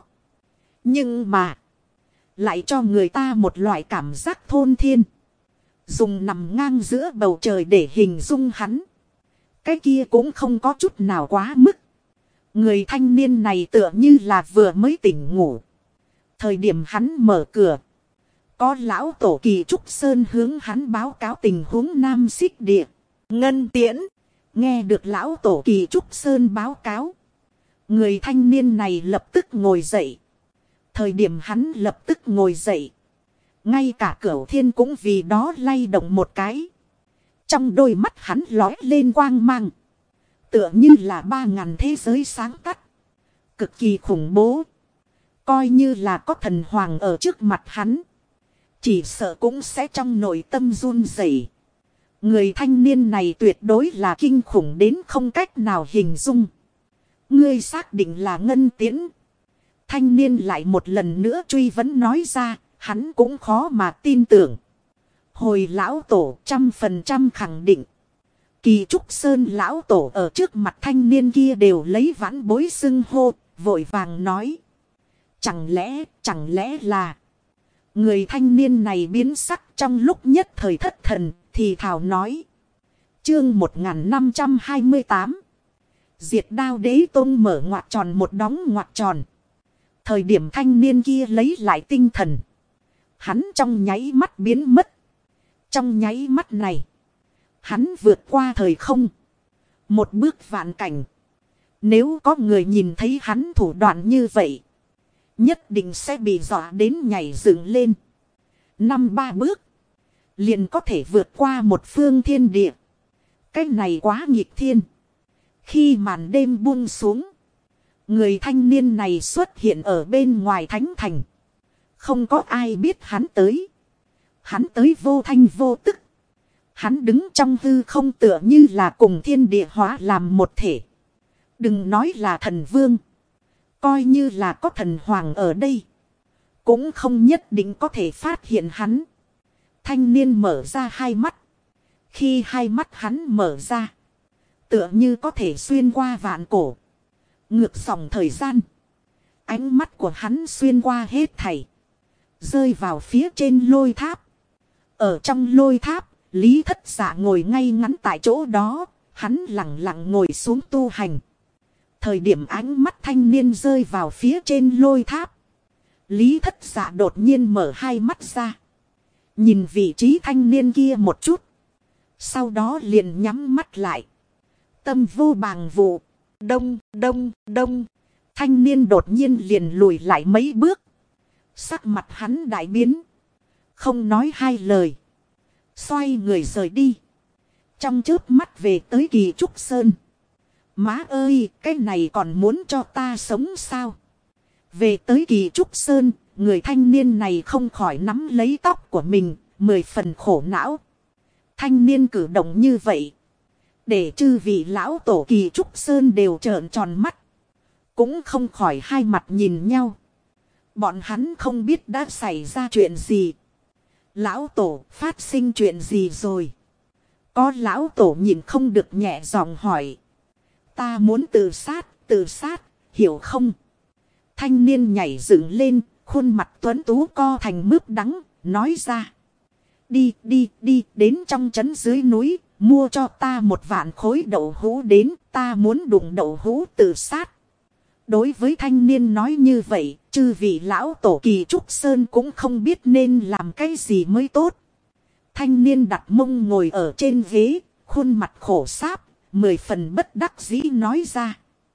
nhưng mà lại cho người ta một loại cảm giác thôn thiên. Dùng nằm ngang giữa bầu trời để hình dung hắn, cái kia cũng không có chút nào quá mức. Người thanh niên này tựa như là vừa mới tỉnh ngủ. Thời điểm hắn mở cửa, có lão tổ Kỳ Trúc Sơn hướng hắn báo cáo tình huống Nam Xích Địa. Ngân Tiễn nghe được lão tổ Kỳ Trúc Sơn báo cáo, người thanh niên này lập tức ngồi dậy. Thời điểm hắn lập tức ngồi dậy, ngay cả Cửu Thiên cũng vì đó lay động một cái. Trong đôi mắt hắn lóe lên quang mang, tựa như là 3000 thế giới sáng tắt. Cực kỳ khủng bố. Coi như là có thần hoàng ở trước mặt hắn, chỉ sợ cũng sẽ trong nội tâm run rẩy. Người thanh niên này tuyệt đối là kinh khủng đến không cách nào hình dung. Ngươi xác định là Ngân Tiễn? Thanh niên lại một lần nữa truy vấn nói ra, hắn cũng khó mà tin tưởng. Hồi lão tổ 100% khẳng định. Kỳ Trúc Sơn lão tổ ở trước mặt thanh niên kia đều lấy vãn bối xưng hô, vội vàng nói. Chẳng lẽ là... Người thanh niên này biến sắc trong lúc nhất thời thất thần, thì thào nói. Chương 1528. Diệt Đao Đế Tông mở ngoặc tròn một đóng ngoặc tròn. Thời điểm thanh niên kia lấy lại tinh thần. Hắn trong nháy mắt biến mất. Trong nháy mắt này. Hắn vượt qua thời không. Một bước vạn cảnh. Nếu có người nhìn thấy hắn thủ đoạn như vậy. Nhất định sẽ bị dọa đến nhảy dựng lên. 5-3 bước. Liền có thể vượt qua một phương thiên địa. Cái này quá nghịch thiên. Khi màn đêm buông xuống. Người thanh niên này xuất hiện ở bên ngoài thánh thành. Không có ai biết hắn tới. Hắn tới vô thanh vô tức. Hắn đứng trong hư không tựa như là cùng thiên địa hóa làm một thể. Đừng nói là thần vương. Coi như là có thần hoàng ở đây. Cũng không nhất định có thể phát hiện hắn. Thanh niên mở ra hai mắt. Khi hai mắt hắn mở ra. Tựa như có thể xuyên qua vạn cổ. Ngược dòng thời gian. Ánh mắt của hắn xuyên qua hết thảy. Rơi vào phía trên lôi tháp. Ở trong lôi tháp. Lý Thất Dạ ngồi ngay ngắn tại chỗ đó. Hắn lặng lặng ngồi xuống tu hành. Thời điểm ánh mắt thanh niên rơi vào phía trên lôi tháp. Lý Thất Dạ đột nhiên mở hai mắt ra. Nhìn vị trí thanh niên kia một chút. Sau đó liền nhắm mắt lại. Tâm vô bàng vụ. Đông, đông, đông. Thanh niên đột nhiên liền lùi lại mấy bước. Sắc mặt hắn đại biến. Không nói hai lời. Xoay người rời đi. Trong chớp mắt về tới Kỳ Trúc Sơn. Má ơi, cái này còn muốn cho ta sống sao? Về tới Kỳ Trúc Sơn, người thanh niên này không khỏi nắm lấy tóc của mình, 10 phần khổ não. Thanh niên cử động như vậy. Để chư vị lão tổ Kỳ Trúc Sơn đều trợn tròn mắt. Cũng không khỏi hai mặt nhìn nhau. Bọn hắn không biết đã xảy ra chuyện gì. Lão tổ phát sinh chuyện gì rồi? Có lão tổ nhìn không được nhẹ giọng hỏi. Ta muốn tự sát, hiểu không? Thanh niên nhảy dựng lên, khuôn mặt tuấn tú co thành mướp đắng, nói ra. Đi, đến trong trấn dưới núi, mua cho ta 1 vạn khối đậu hũ đến, ta muốn đụng đậu hũ tự sát. Đối với thanh niên nói như vậy, chư vị lão tổ Kỳ Trúc Sơn cũng không biết nên làm cái gì mới tốt. Thanh niên đặt mông ngồi ở trên ghế, khuôn mặt khổ sáp, 10 phần bất đắc dĩ nói ra.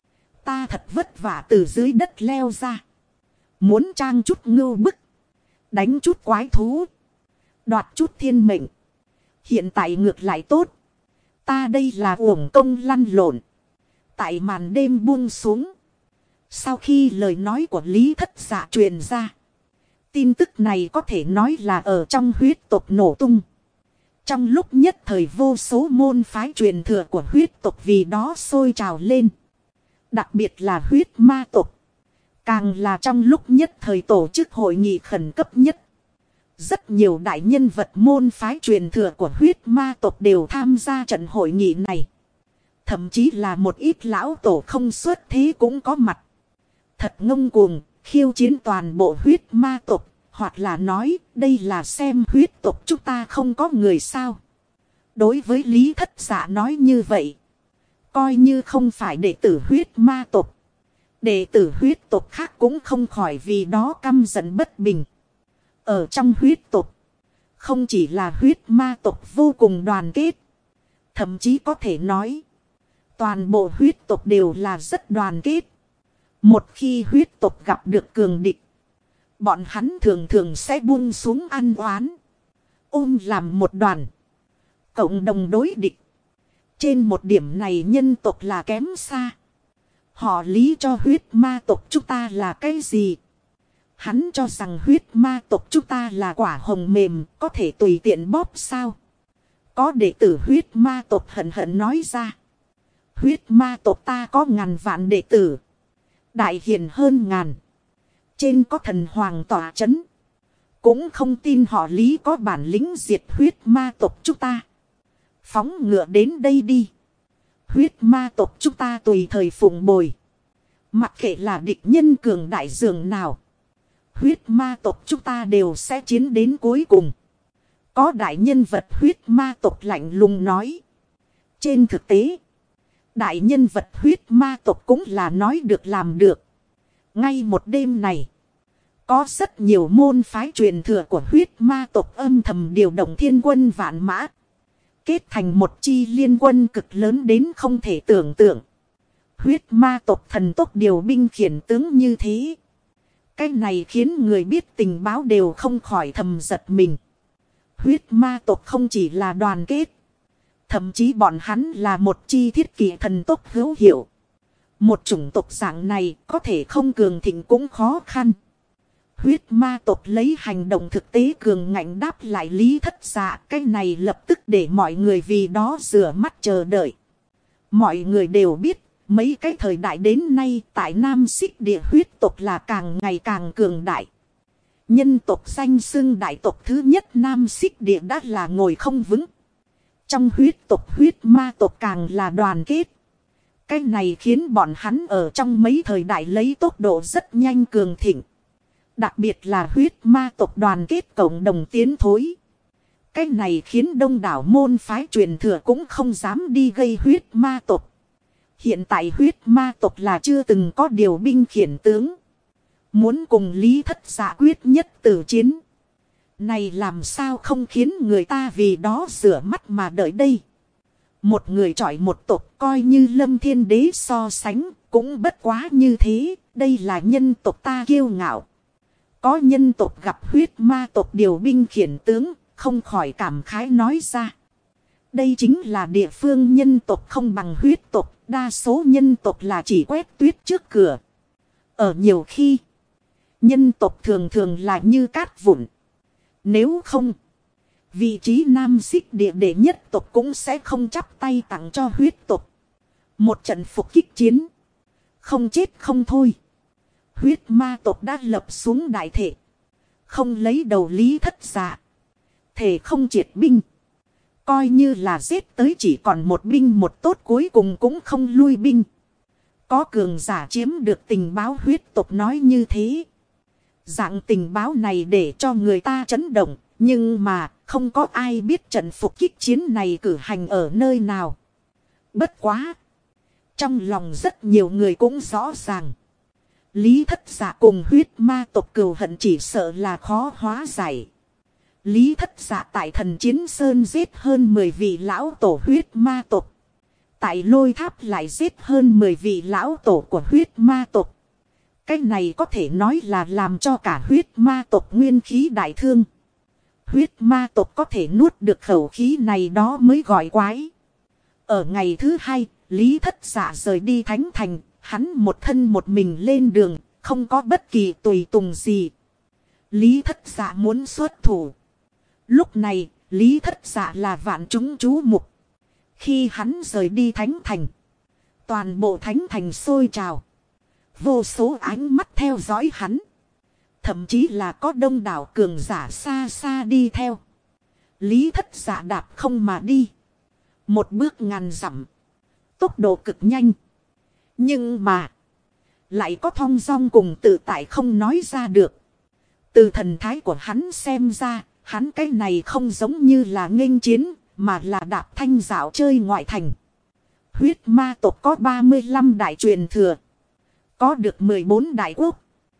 Ta thật vất vả từ dưới đất leo ra. Muốn trang chút ngưu bức. Đánh chút quái thú. Đoạt chút thiên mệnh. Hiện tại ngược lại tốt. Ta đây là uổng công lăn lộn. Tại màn đêm buông xuống. Sau khi lời nói của Lý Thất Dạ truyền ra. Tin tức này có thể nói là ở trong huyết tộc nổ tung. Trong lúc nhất thời vô số môn phái truyền thừa của huyết tộc vì đó sôi trào lên. Đặc biệt là huyết ma tộc. Càng là trong lúc nhất thời tổ chức hội nghị khẩn cấp nhất. Rất nhiều đại nhân vật môn phái truyền thừa của huyết ma tộc đều tham gia trận hội nghị này. Thậm chí là một ít lão tổ không xuất thế cũng có mặt. Thật ngông cuồng, khiêu chiến toàn bộ huyết ma tộc. Hoặc là nói, đây là xem huyết tộc chúng ta không có người sao. Đối với Lý Thất Dạ nói như vậy. Coi như không phải đệ tử huyết ma tộc. Đệ tử huyết tộc khác cũng không khỏi vì đó căm giận bất bình. Ở trong huyết tộc. Không chỉ là huyết ma tộc vô cùng đoàn kết. Thậm chí có thể nói. Toàn bộ huyết tộc đều là rất đoàn kết. Một khi huyết tộc gặp được cường địch. Bọn hắn thường thường sẽ buông xuống ăn oán. Ôm làm một đoàn. Cộng đồng đối địch. Trên một điểm này nhân tộc là kém xa. Họ Lý cho huyết ma tộc chúng ta là cái gì? Hắn cho rằng huyết ma tộc chúng ta là quả hồng mềm, có thể tùy tiện bóp sao? Có đệ tử huyết ma tộc hận hận nói ra. Huyết ma tộc ta có ngàn vạn đệ tử. Đại hiền hơn ngàn. Trên có thần hoàng tỏa chấn. Cũng không tin họ Lý có bản lĩnh diệt huyết ma tộc chúng ta. Phóng ngựa đến đây đi. Huyết ma tộc chúng ta tùy thời phụng bồi. Mặc kệ là địch nhân cường đại dường nào. Huyết ma tộc chúng ta đều sẽ chiến đến cuối cùng. Có đại nhân vật huyết ma tộc lạnh lùng nói. Trên thực tế. Đại nhân vật huyết ma tộc cũng là nói được làm được. Ngay một đêm này, có rất nhiều môn phái truyền thừa của huyết ma tộc âm thầm điều động thiên quân vạn mã. Kết thành một chi liên quân cực lớn đến không thể tưởng tượng. Huyết ma tộc thần tốc điều binh khiển tướng như thế. Cái này khiến người biết tình báo đều không khỏi thầm giật mình. Huyết ma tộc không chỉ là đoàn kết. Thậm chí bọn hắn là một chi thiết kỷ thần tốc hữu hiệu. Một chủng tộc dạng này có thể không cường thịnh cũng khó khăn. Huyết ma tộc lấy hành động thực tế cường ngạnh đáp lại Lý Thất Dạ. Cái này lập tức để mọi người vì đó rửa mắt chờ đợi. Mọi người đều biết, mấy cái thời đại đến nay tại Nam Xích Địa huyết tộc là càng ngày càng cường đại. Nhân tộc danh xưng đại tộc thứ nhất Nam Xích Địa đã là ngồi không vững. Trong huyết ma tộc càng là đoàn kết. Cái này khiến bọn hắn ở trong mấy thời đại lấy tốc độ rất nhanh cường thịnh. Đặc biệt là huyết ma tộc đoàn kết cộng đồng tiến thối. Cái này khiến đông đảo môn phái truyền thừa cũng không dám đi gây huyết ma tộc. Hiện tại huyết ma tộc là chưa từng có điều binh khiển tướng. Muốn cùng Lý Thất Dạ quyết nhất tử chiến. Này làm sao không khiến người ta vì đó rửa mắt mà đợi đây. Một người chọi một tộc coi như Lâm Thiên Đế so sánh cũng bất quá như thế. Đây là nhân tộc ta kiêu ngạo. Có nhân tộc gặp huyết ma tộc điều binh khiển tướng không khỏi cảm khái nói ra. Đây chính là địa phương nhân tộc không bằng huyết tộc. Đa số nhân tộc là chỉ quét tuyết trước cửa. Ở nhiều khi, nhân tộc thường thường là như cát vụn. Nếu không, vị trí Nam Xích Địa đệ nhất tộc cũng sẽ không chắp tay tặng cho huyết tộc. Một trận phục kích chiến, không chết không thôi. Huyết ma tộc đã lập xuống đại thể, không lấy đầu Lý Thất Dạ. Thể không triệt binh. Coi như là giết tới chỉ còn một binh một tốt cuối cùng cũng không lui binh. Có cường giả chiếm được tình báo huyết tộc nói như thế. Dạng tình báo này để cho người ta chấn động. Nhưng mà không có ai biết trận phục kích chiến này cử hành ở nơi nào. Bất quá. Trong lòng rất nhiều người cũng rõ ràng. Lý Thất Dạ cùng huyết ma tộc cừu hận chỉ sợ là khó hóa giải. Lý Thất Dạ tại Thần Chiến Sơn giết hơn 10 vị lão tổ huyết ma tộc. Tại Lôi Tháp lại giết hơn 10 vị lão tổ của huyết ma tộc. Cái này có thể nói là làm cho cả huyết ma tộc nguyên khí đại thương. Huyết ma tộc có thể nuốt được khẩu khí này đó mới gọi quái. Ở ngày thứ hai, Lý Thất Dạ rời đi Thánh Thành. Hắn một thân một mình lên đường, không có bất kỳ tùy tùng gì. Lý Thất Dạ muốn xuất thủ. Lúc này, Lý Thất Dạ là vạn chúng chú mục. Khi hắn rời đi Thánh Thành, toàn bộ Thánh Thành sôi trào. Vô số ánh mắt theo dõi hắn. Thậm chí là có đông đảo cường giả xa xa đi theo. Lý Thất Dạ đạp không mà đi. Một bước ngàn dặm. Tốc độ cực nhanh. Nhưng mà, lại có thong dong cùng tự tại không nói ra được. Từ thần thái của hắn xem ra, hắn cái này không giống như là nghênh chiến, mà là đạp thanh dạo chơi ngoại thành. Huyết ma tộc có 35 đại truyền thừa. Có được 14 đại quốc.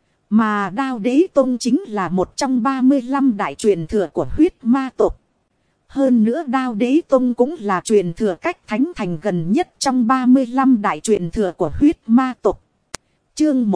Mà Đao Đế Tông chính là một trong 35 đại truyền thừa của huyết ma tộc. Hơn nữa Đao Đế Tông cũng là truyền thừa cách Thánh Thành gần nhất trong 35 đại truyền thừa của huyết ma tộc. Chương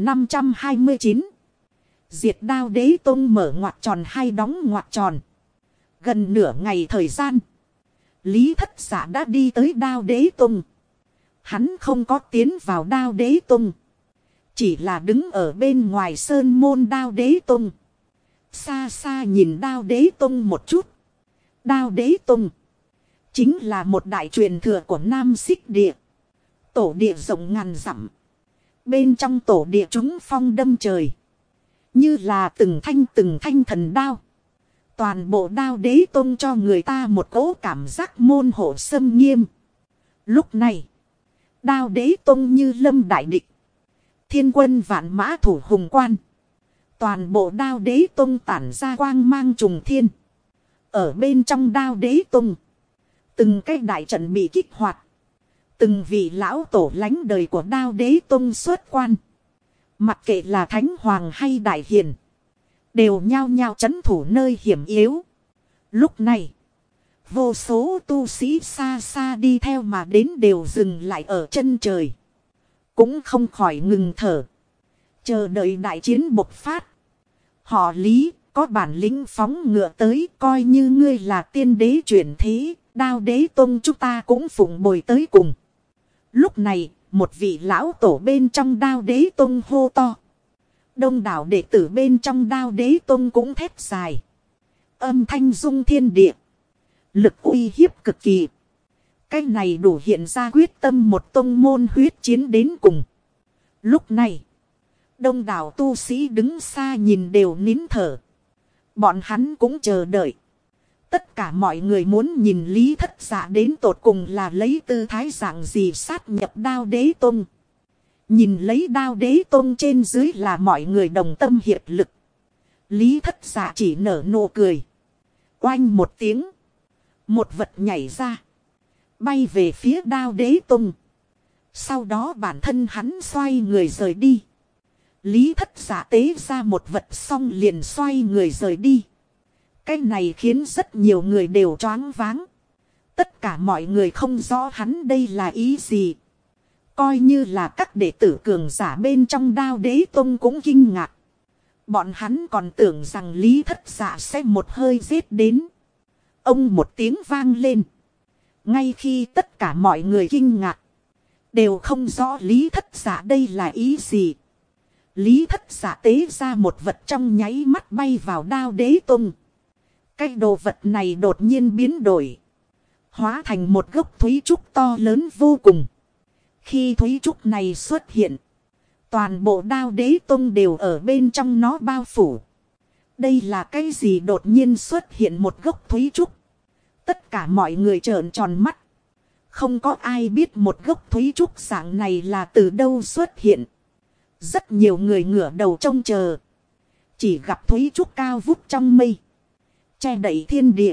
1529. Diệt Đao Đế Tông mở ngoặc tròn hay đóng ngoặc tròn. Gần nửa ngày thời gian, Lý Thất Dạ đã đi tới Đao Đế Tông. Hắn không có tiến vào Đao Đế Tông, chỉ là đứng ở bên ngoài sơn môn Đao Đế Tông. Xa xa nhìn Đao Đế Tông một chút. Đao Đế Tông chính là một đại truyền thừa của Nam Xích Địa. Tổ địa rộng ngàn dặm. Bên trong tổ địa chúng phong đâm trời. Như là từng thanh thần đao. Toàn bộ Đao Đế Tông cho người ta một cỗ cảm giác môn hộ xâm nghiêm. Lúc này, Đao Đế Tông như lâm đại địch. Thiên quân vạn mã thủ hùng quan. Toàn bộ Đao Đế Tông tản ra quang mang trùng thiên. Ở bên trong Đao Đế Tông, từng cái đại trận bị kích hoạt. Từng vị lão tổ lãnh đời của Đao Đế Tông xuất quan. Mặc kệ là Thánh Hoàng hay Đại Hiền. Đều nhao nhao trấn thủ nơi hiểm yếu. Lúc này. Vô số tu sĩ xa xa đi theo mà đến đều dừng lại ở chân trời. Cũng không khỏi ngừng thở. Chờ đợi đại chiến bộc phát. Họ Lý có bản lĩnh phóng ngựa tới, coi như ngươi là tiên đế chuyển thế. Đao Đế Tông chúng ta cũng phụng bồi tới cùng. Lúc này một vị lão tổ bên trong Đao Đế Tông hô to. Đông đảo đệ tử bên trong Đao Đế Tông cũng thét dài. Âm thanh rung thiên địa. Lực uy hiếp cực kỳ. Cái này đủ hiện ra quyết tâm một tông môn huyết chiến đến cùng. Lúc này. Đông đảo tu sĩ đứng xa nhìn đều nín thở. Bọn hắn cũng chờ đợi. Tất cả mọi người muốn nhìn Lý Thất Dạ đến tột cùng là lấy tư thái dạng gì sát nhập Đao Đế Tông. Nhìn lấy Đao Đế Tông trên dưới là mọi người đồng tâm hiệp lực. Lý Thất Dạ chỉ nở nụ cười. Oanh một tiếng. Một vật nhảy ra. Bay về phía Đao Đế Tông. Sau đó bản thân hắn xoay người rời đi. Lý Thất Dạ tế ra một vật xong liền xoay người rời đi. Cái này khiến rất nhiều người đều choáng váng. Tất cả mọi người không rõ hắn đây là ý gì. Coi như là các đệ tử cường giả bên trong Đao Đế Tông cũng kinh ngạc. Bọn hắn còn tưởng rằng Lý Thất Dạ sẽ một hơi giết đến. Ông một tiếng vang lên. Ngay khi tất cả mọi người kinh ngạc. Đều không rõ Lý Thất Dạ đây là ý gì. Lý Thất Dạ tế ra một vật trong nháy mắt bay vào Đao Đế Tông. Cái đồ vật này đột nhiên biến đổi. Hóa thành một gốc thúy trúc to lớn vô cùng. Khi thúy trúc này xuất hiện. Toàn bộ Đao Đế Tông đều ở bên trong nó bao phủ. Đây là cái gì đột nhiên xuất hiện một gốc thúy trúc. Tất cả mọi người trợn tròn mắt. Không có ai biết một gốc thúy trúc dạng này là từ đâu xuất hiện. Rất nhiều người ngửa đầu trông chờ. Chỉ gặp thúy trúc cao vút trong mây. Che đậy thiên địa.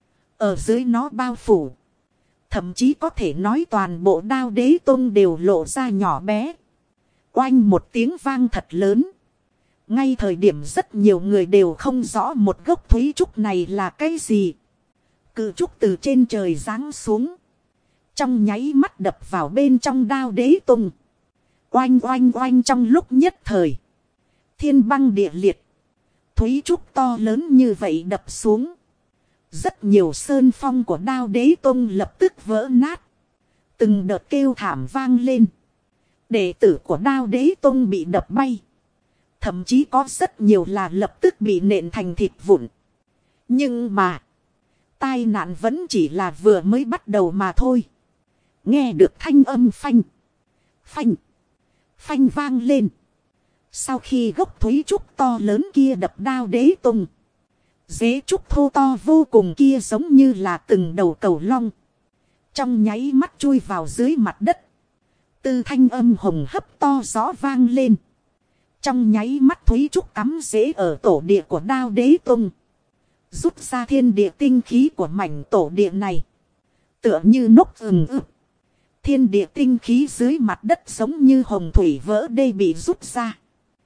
Ở dưới nó bao phủ. Thậm chí có thể nói toàn bộ Đao Đế Tông đều lộ ra nhỏ bé. Oanh một tiếng vang thật lớn. Ngay thời điểm rất nhiều người đều không rõ một gốc thúy trúc này là cái gì. Cự trúc từ trên trời giáng xuống. Trong nháy mắt đập vào bên trong Đao Đế Tông. Oanh oanh oanh trong lúc nhất thời. Thiên băng địa liệt. Thúy trúc to lớn như vậy đập xuống. Rất nhiều sơn phong của Đao Đế Tông lập tức vỡ nát. Từng đợt kêu thảm vang lên. Đệ tử của Đao Đế Tông bị đập bay. Thậm chí có rất nhiều là lập tức bị nện thành thịt vụn. Nhưng mà. Tai nạn vẫn chỉ là vừa mới bắt đầu mà thôi. Nghe được thanh âm phanh. Phanh. Phanh vang lên. Sau khi gốc thúy trúc to lớn kia đập Đao Đế Tông. Dế trúc thô to vô cùng kia giống như là từng đầu cầu long. Trong nháy mắt chui vào dưới mặt đất. Tư thanh âm hồng hấp to gió vang lên. Trong nháy mắt thúy trúc cắm rễ ở tổ địa của Đao Đế Tông. Rút ra thiên địa tinh khí của mảnh tổ địa này. Tựa như nốc ừng ực. Thiên địa tinh khí dưới mặt đất giống như hồng thủy vỡ đê bị rút ra.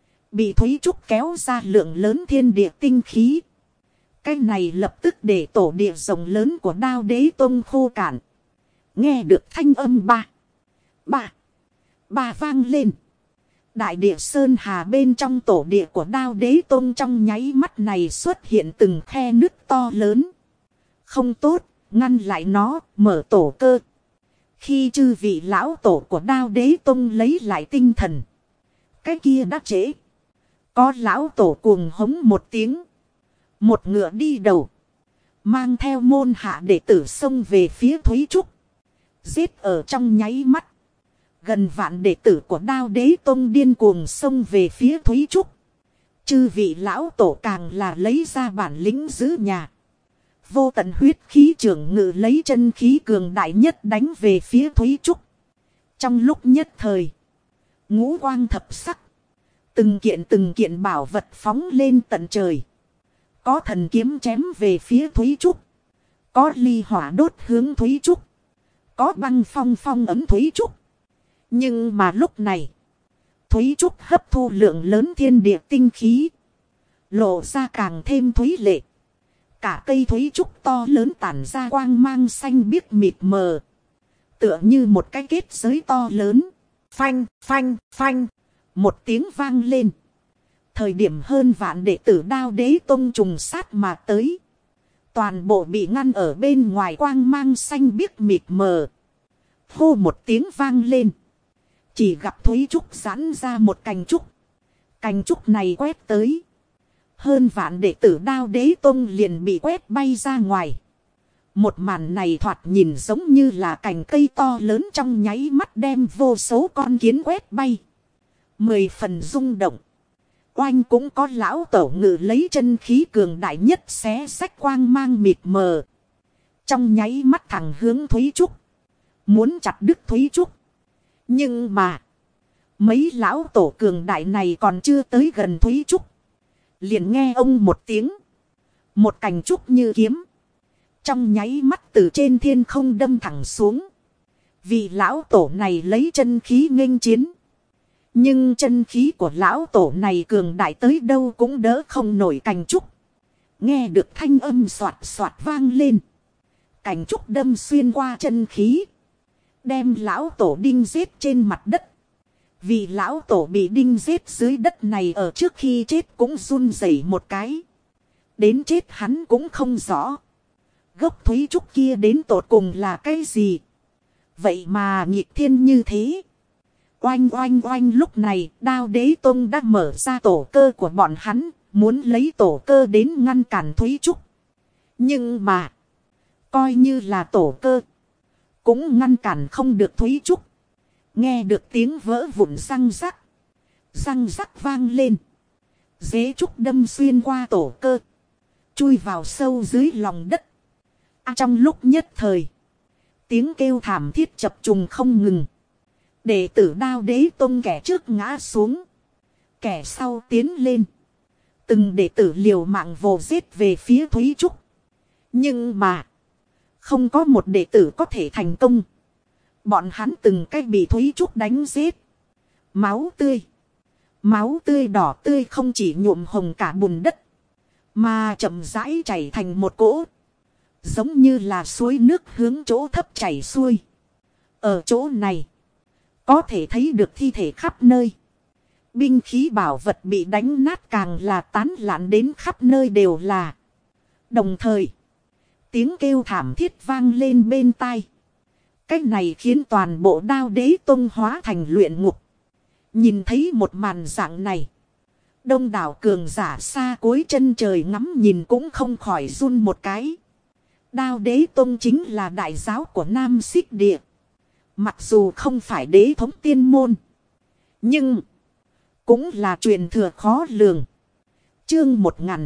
Bị thúy trúc kéo ra lượng lớn thiên địa tinh khí. Cái này lập tức để tổ địa rộng lớn của Đao Đế Tông khô cạn. Nghe được thanh âm ba vang lên. Đại địa Sơn Hà bên trong tổ địa của Đao Đế Tông trong nháy mắt này xuất hiện từng khe nứt to lớn. Không tốt, ngăn lại nó, mở tổ cơ. Khi chư vị lão tổ của Đao Đế Tông lấy lại tinh thần. Cái kia đã trễ. Có lão tổ cuồng hống một tiếng. Một ngựa đi đầu. Mang theo môn hạ đệ tử xông về phía Thúy Trúc. Giết ở trong nháy mắt. Gần vạn đệ tử của Đao Đế Tông điên cuồng xông về phía Thúy Trúc. Chư vị lão tổ càng là lấy ra bản lĩnh giữ nhà. Vô tận huyết khí trưởng ngự lấy chân khí cường đại nhất đánh về phía Thúy Trúc. Trong lúc nhất thời. Ngũ quang thập sắc. Từng kiện bảo vật phóng lên tận trời. Có thần kiếm chém về phía Thúy Trúc. Có ly hỏa đốt hướng Thúy Trúc. có băng phong phong ấm Thúy Trúc. Nhưng mà lúc này, Thúy Trúc hấp thu lượng lớn thiên địa tinh khí, lộ ra càng thêm thúy lệ. Cả cây Thúy Trúc to lớn tản ra quang mang xanh biếc mịt mờ, tựa như một cái kết giới to lớn. Phanh, phanh, phanh, một tiếng vang lên. Thời điểm hơn vạn đệ tử Đao Đế Tông trùng sát mà tới, toàn bộ bị ngăn ở bên ngoài quang mang xanh biếc mịt mờ. Hô một tiếng vang lên, chỉ gặp Thúy Trúc giãn ra một cành trúc. Cành trúc này quét tới, hơn vạn đệ tử Đao Đế Tông liền bị quét bay ra ngoài. Một màn này thoạt nhìn giống như là cành cây to lớn trong nháy mắt đem vô số con kiến quét bay. 10 phần rung động. Oanh cũng có lão tổ ngự lấy chân khí cường đại nhất xé xách quang mang mịt mờ. Trong nháy mắt thẳng hướng Thúy Trúc, muốn chặt đứt Thúy Trúc. Nhưng mà, mấy lão tổ cường đại này còn chưa tới gần Thúy Trúc, liền nghe ông một tiếng, một cành trúc như kiếm, trong nháy mắt từ trên thiên không đâm thẳng xuống. Vị lão tổ này lấy chân khí nghênh chiến, nhưng chân khí của lão tổ này cường đại tới đâu cũng đỡ không nổi cành trúc. Nghe được thanh âm soạt soạt vang lên, cành trúc đâm xuyên qua chân khí, đem lão tổ đinh giết trên mặt đất. Vì lão tổ bị đinh giết dưới đất này ở trước khi chết cũng run rẩy một cái, đến chết hắn cũng không rõ gốc Thúy Trúc kia đến tột cùng là cái gì. Vậy mà nghịch thiên như thế. Oanh oanh oanh, lúc này Đao Đế Tông đã mở ra tổ cơ của bọn hắn, muốn lấy tổ cơ đến ngăn cản Thúy Trúc. Nhưng mà, coi như là tổ cơ, cũng ngăn cản không được Thúy Trúc. Nghe được tiếng vỡ vụn răng rắc vang lên. Dế trúc đâm xuyên qua tổ cơ, chui vào sâu dưới lòng đất. Trong lúc nhất thời, tiếng kêu thảm thiết chập trùng không ngừng. Đệ tử Đao Đế Tông kẻ trước ngã xuống, kẻ sau tiến lên. Từng đệ tử liều mạng vồ giết về phía Thúy Trúc. Nhưng mà, không có một đệ tử có thể thành công. Bọn hắn từng cách bị Thúy Trúc đánh giết. Máu tươi đỏ tươi không chỉ nhuộm hồng cả bùn đất, mà chậm rãi chảy thành một cỗ, giống như là suối nước hướng chỗ thấp chảy xuôi. Ở chỗ này, có thể thấy được thi thể khắp nơi. Binh khí bảo vật bị đánh nát càng là tán loạn đến khắp nơi đều là. Đồng thời, tiếng kêu thảm thiết vang lên bên tai. Cách này khiến toàn bộ Đao Đế Tông hóa thành luyện ngục. Nhìn thấy một màn dạng này, đông đảo cường giả xa cuối chân trời ngắm nhìn cũng không khỏi run một cái. Đao Đế Tông chính là đại giáo của Nam Xích Địa. Mặc dù không phải đế thống tiên môn, nhưng cũng là truyền thừa khó lường. Chương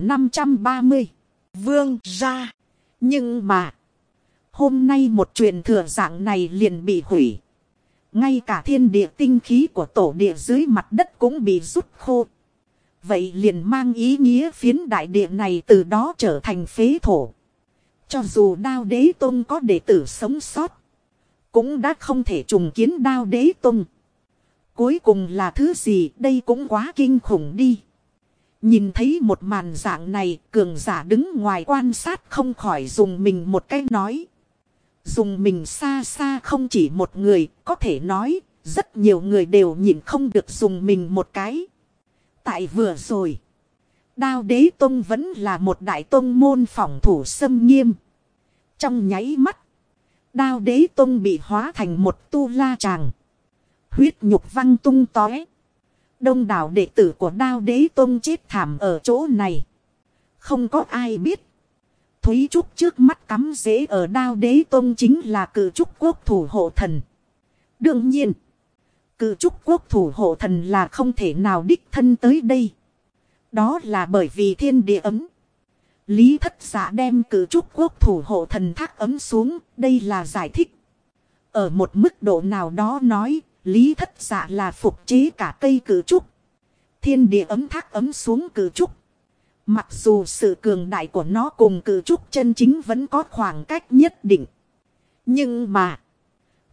1530, Vương gia. Nhưng mà, hôm nay một truyền thừa dạng này liền bị hủy. Ngay cả thiên địa tinh khí của tổ địa dưới mặt đất cũng bị rút khô. Vậy liền mang ý nghĩa phiến đại địa này từ đó trở thành phế thổ. Cho dù Đao Đế Tông có đệ tử sống sót, cũng đã không thể trùng kiến Đao Đế Tông. Cuối cùng là thứ gì, đây cũng quá kinh khủng đi. Nhìn thấy một màn dạng này, cường giả đứng ngoài quan sát không khỏi dùng mình một cái nói. Dùng mình xa xa không chỉ một người, có thể nói, rất nhiều người đều nhìn không được dùng mình một cái. Tại vừa rồi, Đao Đế Tông vẫn là một đại tông môn phòng thủ xâm nghiêm. Trong nháy mắt, Đao Đế Tông bị hóa thành một tu la tràng. Huyết nhục văng tung tóe. Đông đảo đệ tử của Đao Đế Tông chết thảm ở chỗ này. Không có ai biết, Thúy Trúc trước mắt cắm rễ ở Đao Đế Tông chính là Cự Trúc Quốc thủ hộ thần. Đương nhiên, Cự Trúc Quốc thủ hộ thần là không thể nào đích thân tới đây. Đó là bởi vì thiên địa ấm. Lý Thất Dạ đem Cự Trúc Quốc thủ hộ thần thác ấm xuống, đây là giải thích. Ở một mức độ nào đó nói, Lý Thất Dạ là phục chế cả cây cự trúc. Thiên địa ấm thác ấm xuống cự trúc. Mặc dù sự cường đại của nó cùng cự trúc chân chính vẫn có khoảng cách nhất định. Nhưng mà,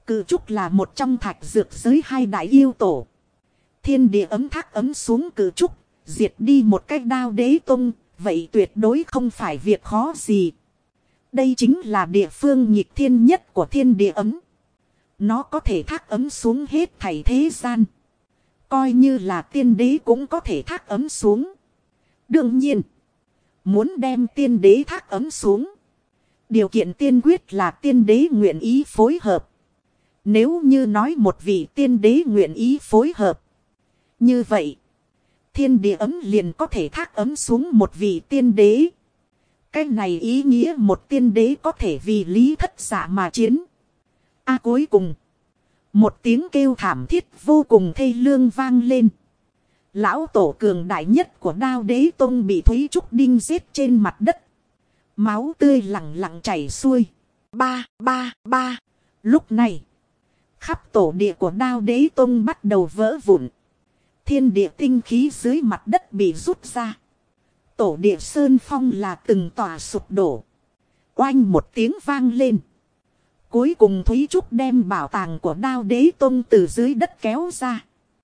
Cự trúc là một trong thạch dược giới hai đại yêu tổ. Thiên địa ấm thác ấm xuống cự trúc, diệt đi một cách đao đế tông, vậy tuyệt đối không phải việc khó gì. Đây chính là địa phương nghịch thiên nhất của thiên địa ấm. Nó có thể thác ấm xuống hết thảy thế gian. Coi như là tiên đế cũng có thể thác ấm xuống. Đương nhiên, muốn đem tiên đế thác ấm xuống, điều kiện tiên quyết là tiên đế nguyện ý phối hợp. Nếu như nói một vị tiên đế nguyện ý phối hợp, như vậy, thiên địa ấm liền có thể thác ấm xuống một vị tiên đế. Cái này ý nghĩa một tiên đế có thể vì Lý Thất Dạ mà chiến. Cuối cùng, một tiếng kêu thảm thiết vô cùng thê lương vang lên. Lão tổ cường đại nhất của Đao Đế Tông bị Thúy Trúc Đinh giết trên mặt đất. Máu tươi lặng lặng chảy xuôi. Ba. Lúc này, khắp tổ địa của Đao Đế Tông bắt đầu vỡ vụn. Thiên địa tinh khí dưới mặt đất bị rút ra. Tổ địa sơn phong là từng tòa sụp đổ. Oanh một tiếng vang lên. Cuối cùng Thúy Trúc đem bảo tàng của Đao Đế Tông từ dưới đất kéo ra.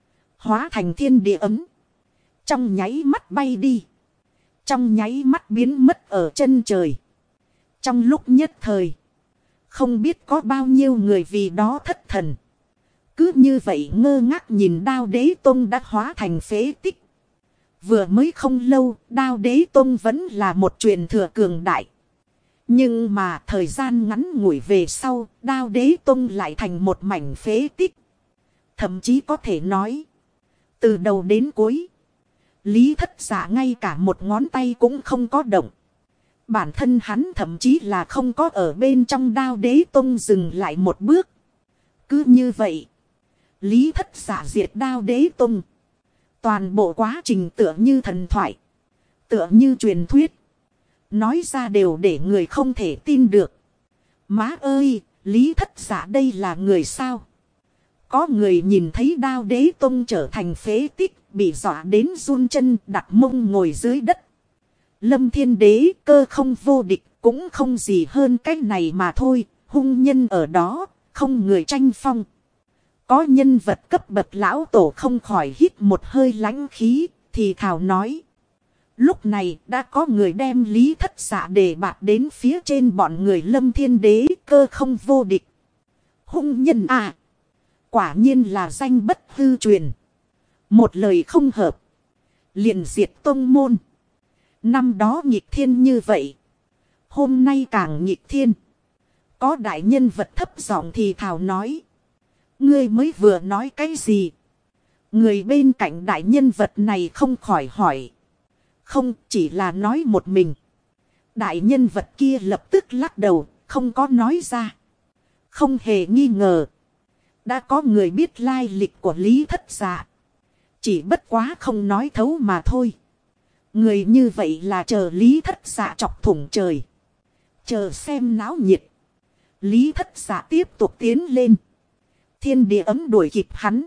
Hóa thành thiên địa ấm. Trong nháy mắt bay đi. Trong nháy mắt biến mất ở chân trời. Trong lúc nhất thời, không biết có bao nhiêu người vì đó thất thần. Cứ như vậy ngơ ngác nhìn Đao Đế Tông đã hóa thành phế tích. Vừa mới không lâu, Đao Đế Tông vẫn là một truyền thừa cường đại. Nhưng mà thời gian ngắn ngủi về sau, Đao Đế Tông lại thành một mảnh phế tích. Thậm chí có thể nói, từ đầu đến cuối, Lý Thất Dạ ngay cả một ngón tay cũng không có động. Bản thân hắn thậm chí là không có ở bên trong Đao Đế Tông dừng lại một bước. Cứ như vậy, Lý Thất Dạ diệt Đao Đế Tông. Toàn bộ quá trình tựa như thần thoại, tựa như truyền thuyết. Nói ra đều để người không thể tin được. Má ơi, Lý Thất Dạ đây là người sao? Có người nhìn thấy Đao Đế Tông trở thành phế tích, bị dọa đến run chân đặt mông ngồi dưới đất. Lâm Thiên Đế cơ không vô địch, cũng không gì hơn cách này mà thôi. Hung nhân ở đó, không người tranh phong. Có nhân vật cấp bậc lão tổ không khỏi hít một hơi lãnh khí, thì thào nói. Lúc này đã có người đem Lý Thất Dạ đề bạt đến phía trên bọn người Lâm Thiên Đế cơ không vô địch. Hung nhân à! Quả nhiên là danh bất hư truyền. Một lời không hợp, liền diệt tông môn. Năm đó nghịch thiên như vậy, hôm nay càng nghịch thiên. Có đại nhân vật thấp giọng thì thào nói. Ngươi mới vừa nói cái gì? Người bên cạnh đại nhân vật này không khỏi hỏi. Không, chỉ là nói một mình. Đại nhân vật kia lập tức lắc đầu, không có nói ra. Không hề nghi ngờ. Đã có người biết lai lịch của Lý Thất Dạ. Chỉ bất quá không nói thấu mà thôi. Người như vậy là chờ Lý Thất Dạ chọc thủng trời. Chờ xem náo nhiệt. Lý Thất Dạ tiếp tục tiến lên. Thiên địa ấm đuổi kịp hắn.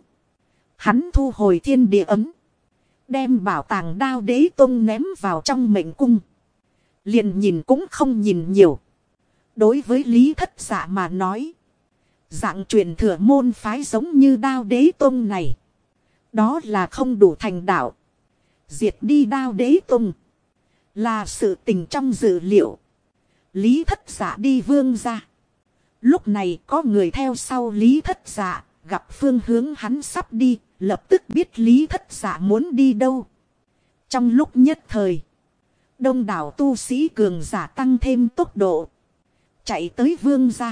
Hắn thu hồi thiên địa ấm. Đem bảo tàng Đao Đế Tông ném vào trong mệnh cung. Liền nhìn cũng không nhìn nhiều. Đối với Lý Thất Dạ mà nói. Dạng truyền thừa môn phái giống như Đao Đế Tông này. Đó là không đủ thành đạo. Diệt đi Đao Đế Tông. Là sự tình trong dự liệu. Lý Thất Dạ đi vương ra. Lúc này có người theo sau Lý Thất Dạ. Gặp phương hướng hắn sắp đi. Lập tức biết Lý Thất Dạ muốn đi đâu. Trong lúc nhất thời, đông đảo tu sĩ cường giả tăng thêm tốc độ. Chạy tới vương ra.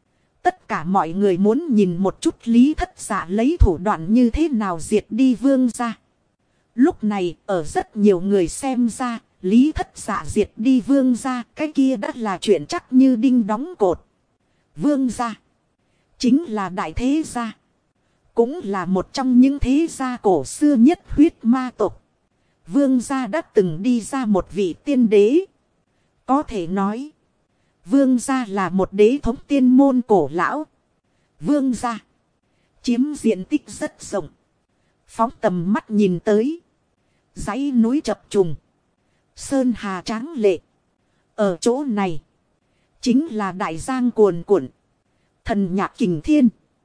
Tất cả mọi người muốn nhìn một chút Lý Thất Dạ lấy thủ đoạn như thế nào diệt đi vương ra. Lúc này ở rất nhiều người xem ra, Lý Thất Dạ diệt đi vương ra, cái kia đã là chuyện chắc như đinh đóng cột. Vương ra chính là đại thế gia. Cũng là một trong những thế gia cổ xưa nhất huyết ma tộc. Vương gia đã từng đi ra một vị tiên đế. Có thể nói, vương gia là một đế thống tiên môn cổ lão. Vương gia chiếm diện tích rất rộng. Phóng tầm mắt nhìn tới, dãy núi chập trùng, sơn hà tráng lệ. Ở chỗ này, chính là đại giang cuồn cuộn, thần nhạc kình thiên.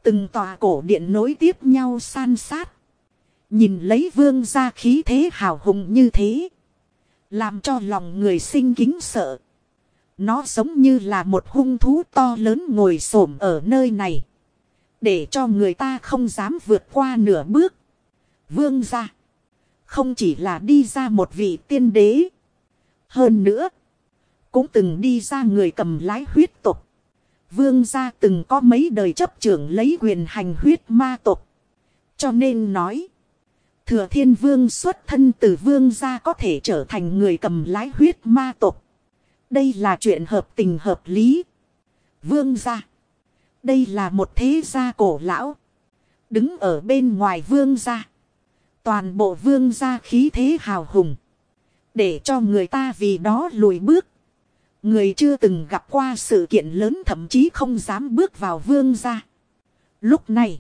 Từng tòa cổ điện nối tiếp nhau san sát. Nhìn lấy vương gia khí thế hào hùng như thế. Làm cho lòng người sinh kính sợ. Nó giống như là một hung thú to lớn ngồi xổm ở nơi này. Để cho người ta không dám vượt qua nửa bước. Vương gia. Không chỉ là đi ra một vị tiên đế. Hơn nữa. Cũng từng đi ra người cầm lái huyết tộc. Vương gia từng có mấy đời chấp trưởng lấy quyền hành huyết ma tộc. Cho nên nói. Thừa Thiên Vương xuất thân từ vương gia có thể trở thành người cầm lái huyết ma tộc. Đây là chuyện hợp tình hợp lý. Vương gia. Đây là một thế gia cổ lão. Đứng ở bên ngoài vương gia. Toàn bộ vương gia khí thế hào hùng. Để cho người ta vì đó lùi bước. Người chưa từng gặp qua sự kiện lớn thậm chí không dám bước vào vương gia. Lúc này.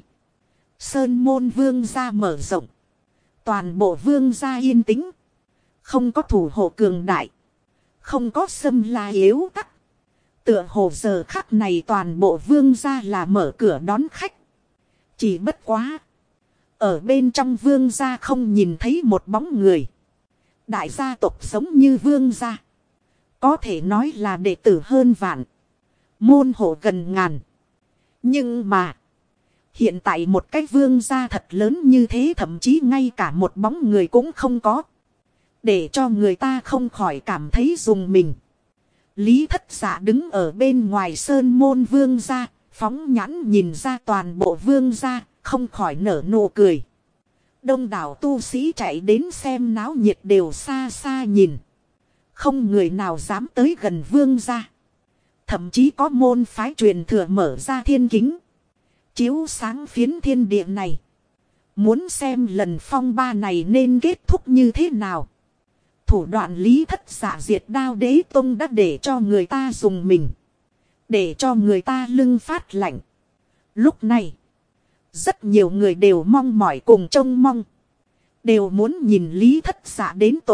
Sơn môn vương gia mở rộng. Toàn bộ vương gia yên tĩnh. Không có thủ hộ cường đại. Không có xâm la yếu tắc. Tựa hồ giờ khắc này toàn bộ vương gia là mở cửa đón khách. Chỉ bất quá. Ở bên trong vương gia không nhìn thấy một bóng người. Đại gia tộc giống như vương gia. Có thể nói là đệ tử hơn vạn. Môn hộ gần ngàn. Nhưng mà. Hiện tại một cái vương gia thật lớn như thế thậm chí ngay cả một bóng người cũng không có. Để cho người ta không khỏi cảm thấy dùng mình. Lý Thất Dạ đứng ở bên ngoài sơn môn vương gia, phóng nhãn nhìn ra toàn bộ vương gia, không khỏi nở nụ cười. Đông đảo tu sĩ chạy đến xem náo nhiệt đều xa xa nhìn. Không người nào dám tới gần vương gia. Thậm chí có môn phái truyền thừa mở ra thiên kính. Chiếu sáng phiến thiên địa này. Muốn xem lần phong ba này nên kết thúc như thế nào. Thủ đoạn Lý Thất Dạ diệt Đao Đế Tông đã để cho người ta dùng mình. Để cho người ta lưng phát lạnh. Lúc này. Rất nhiều người đều mong mỏi cùng trông mong. Đều muốn nhìn Lý Thất Dạ đến tổ.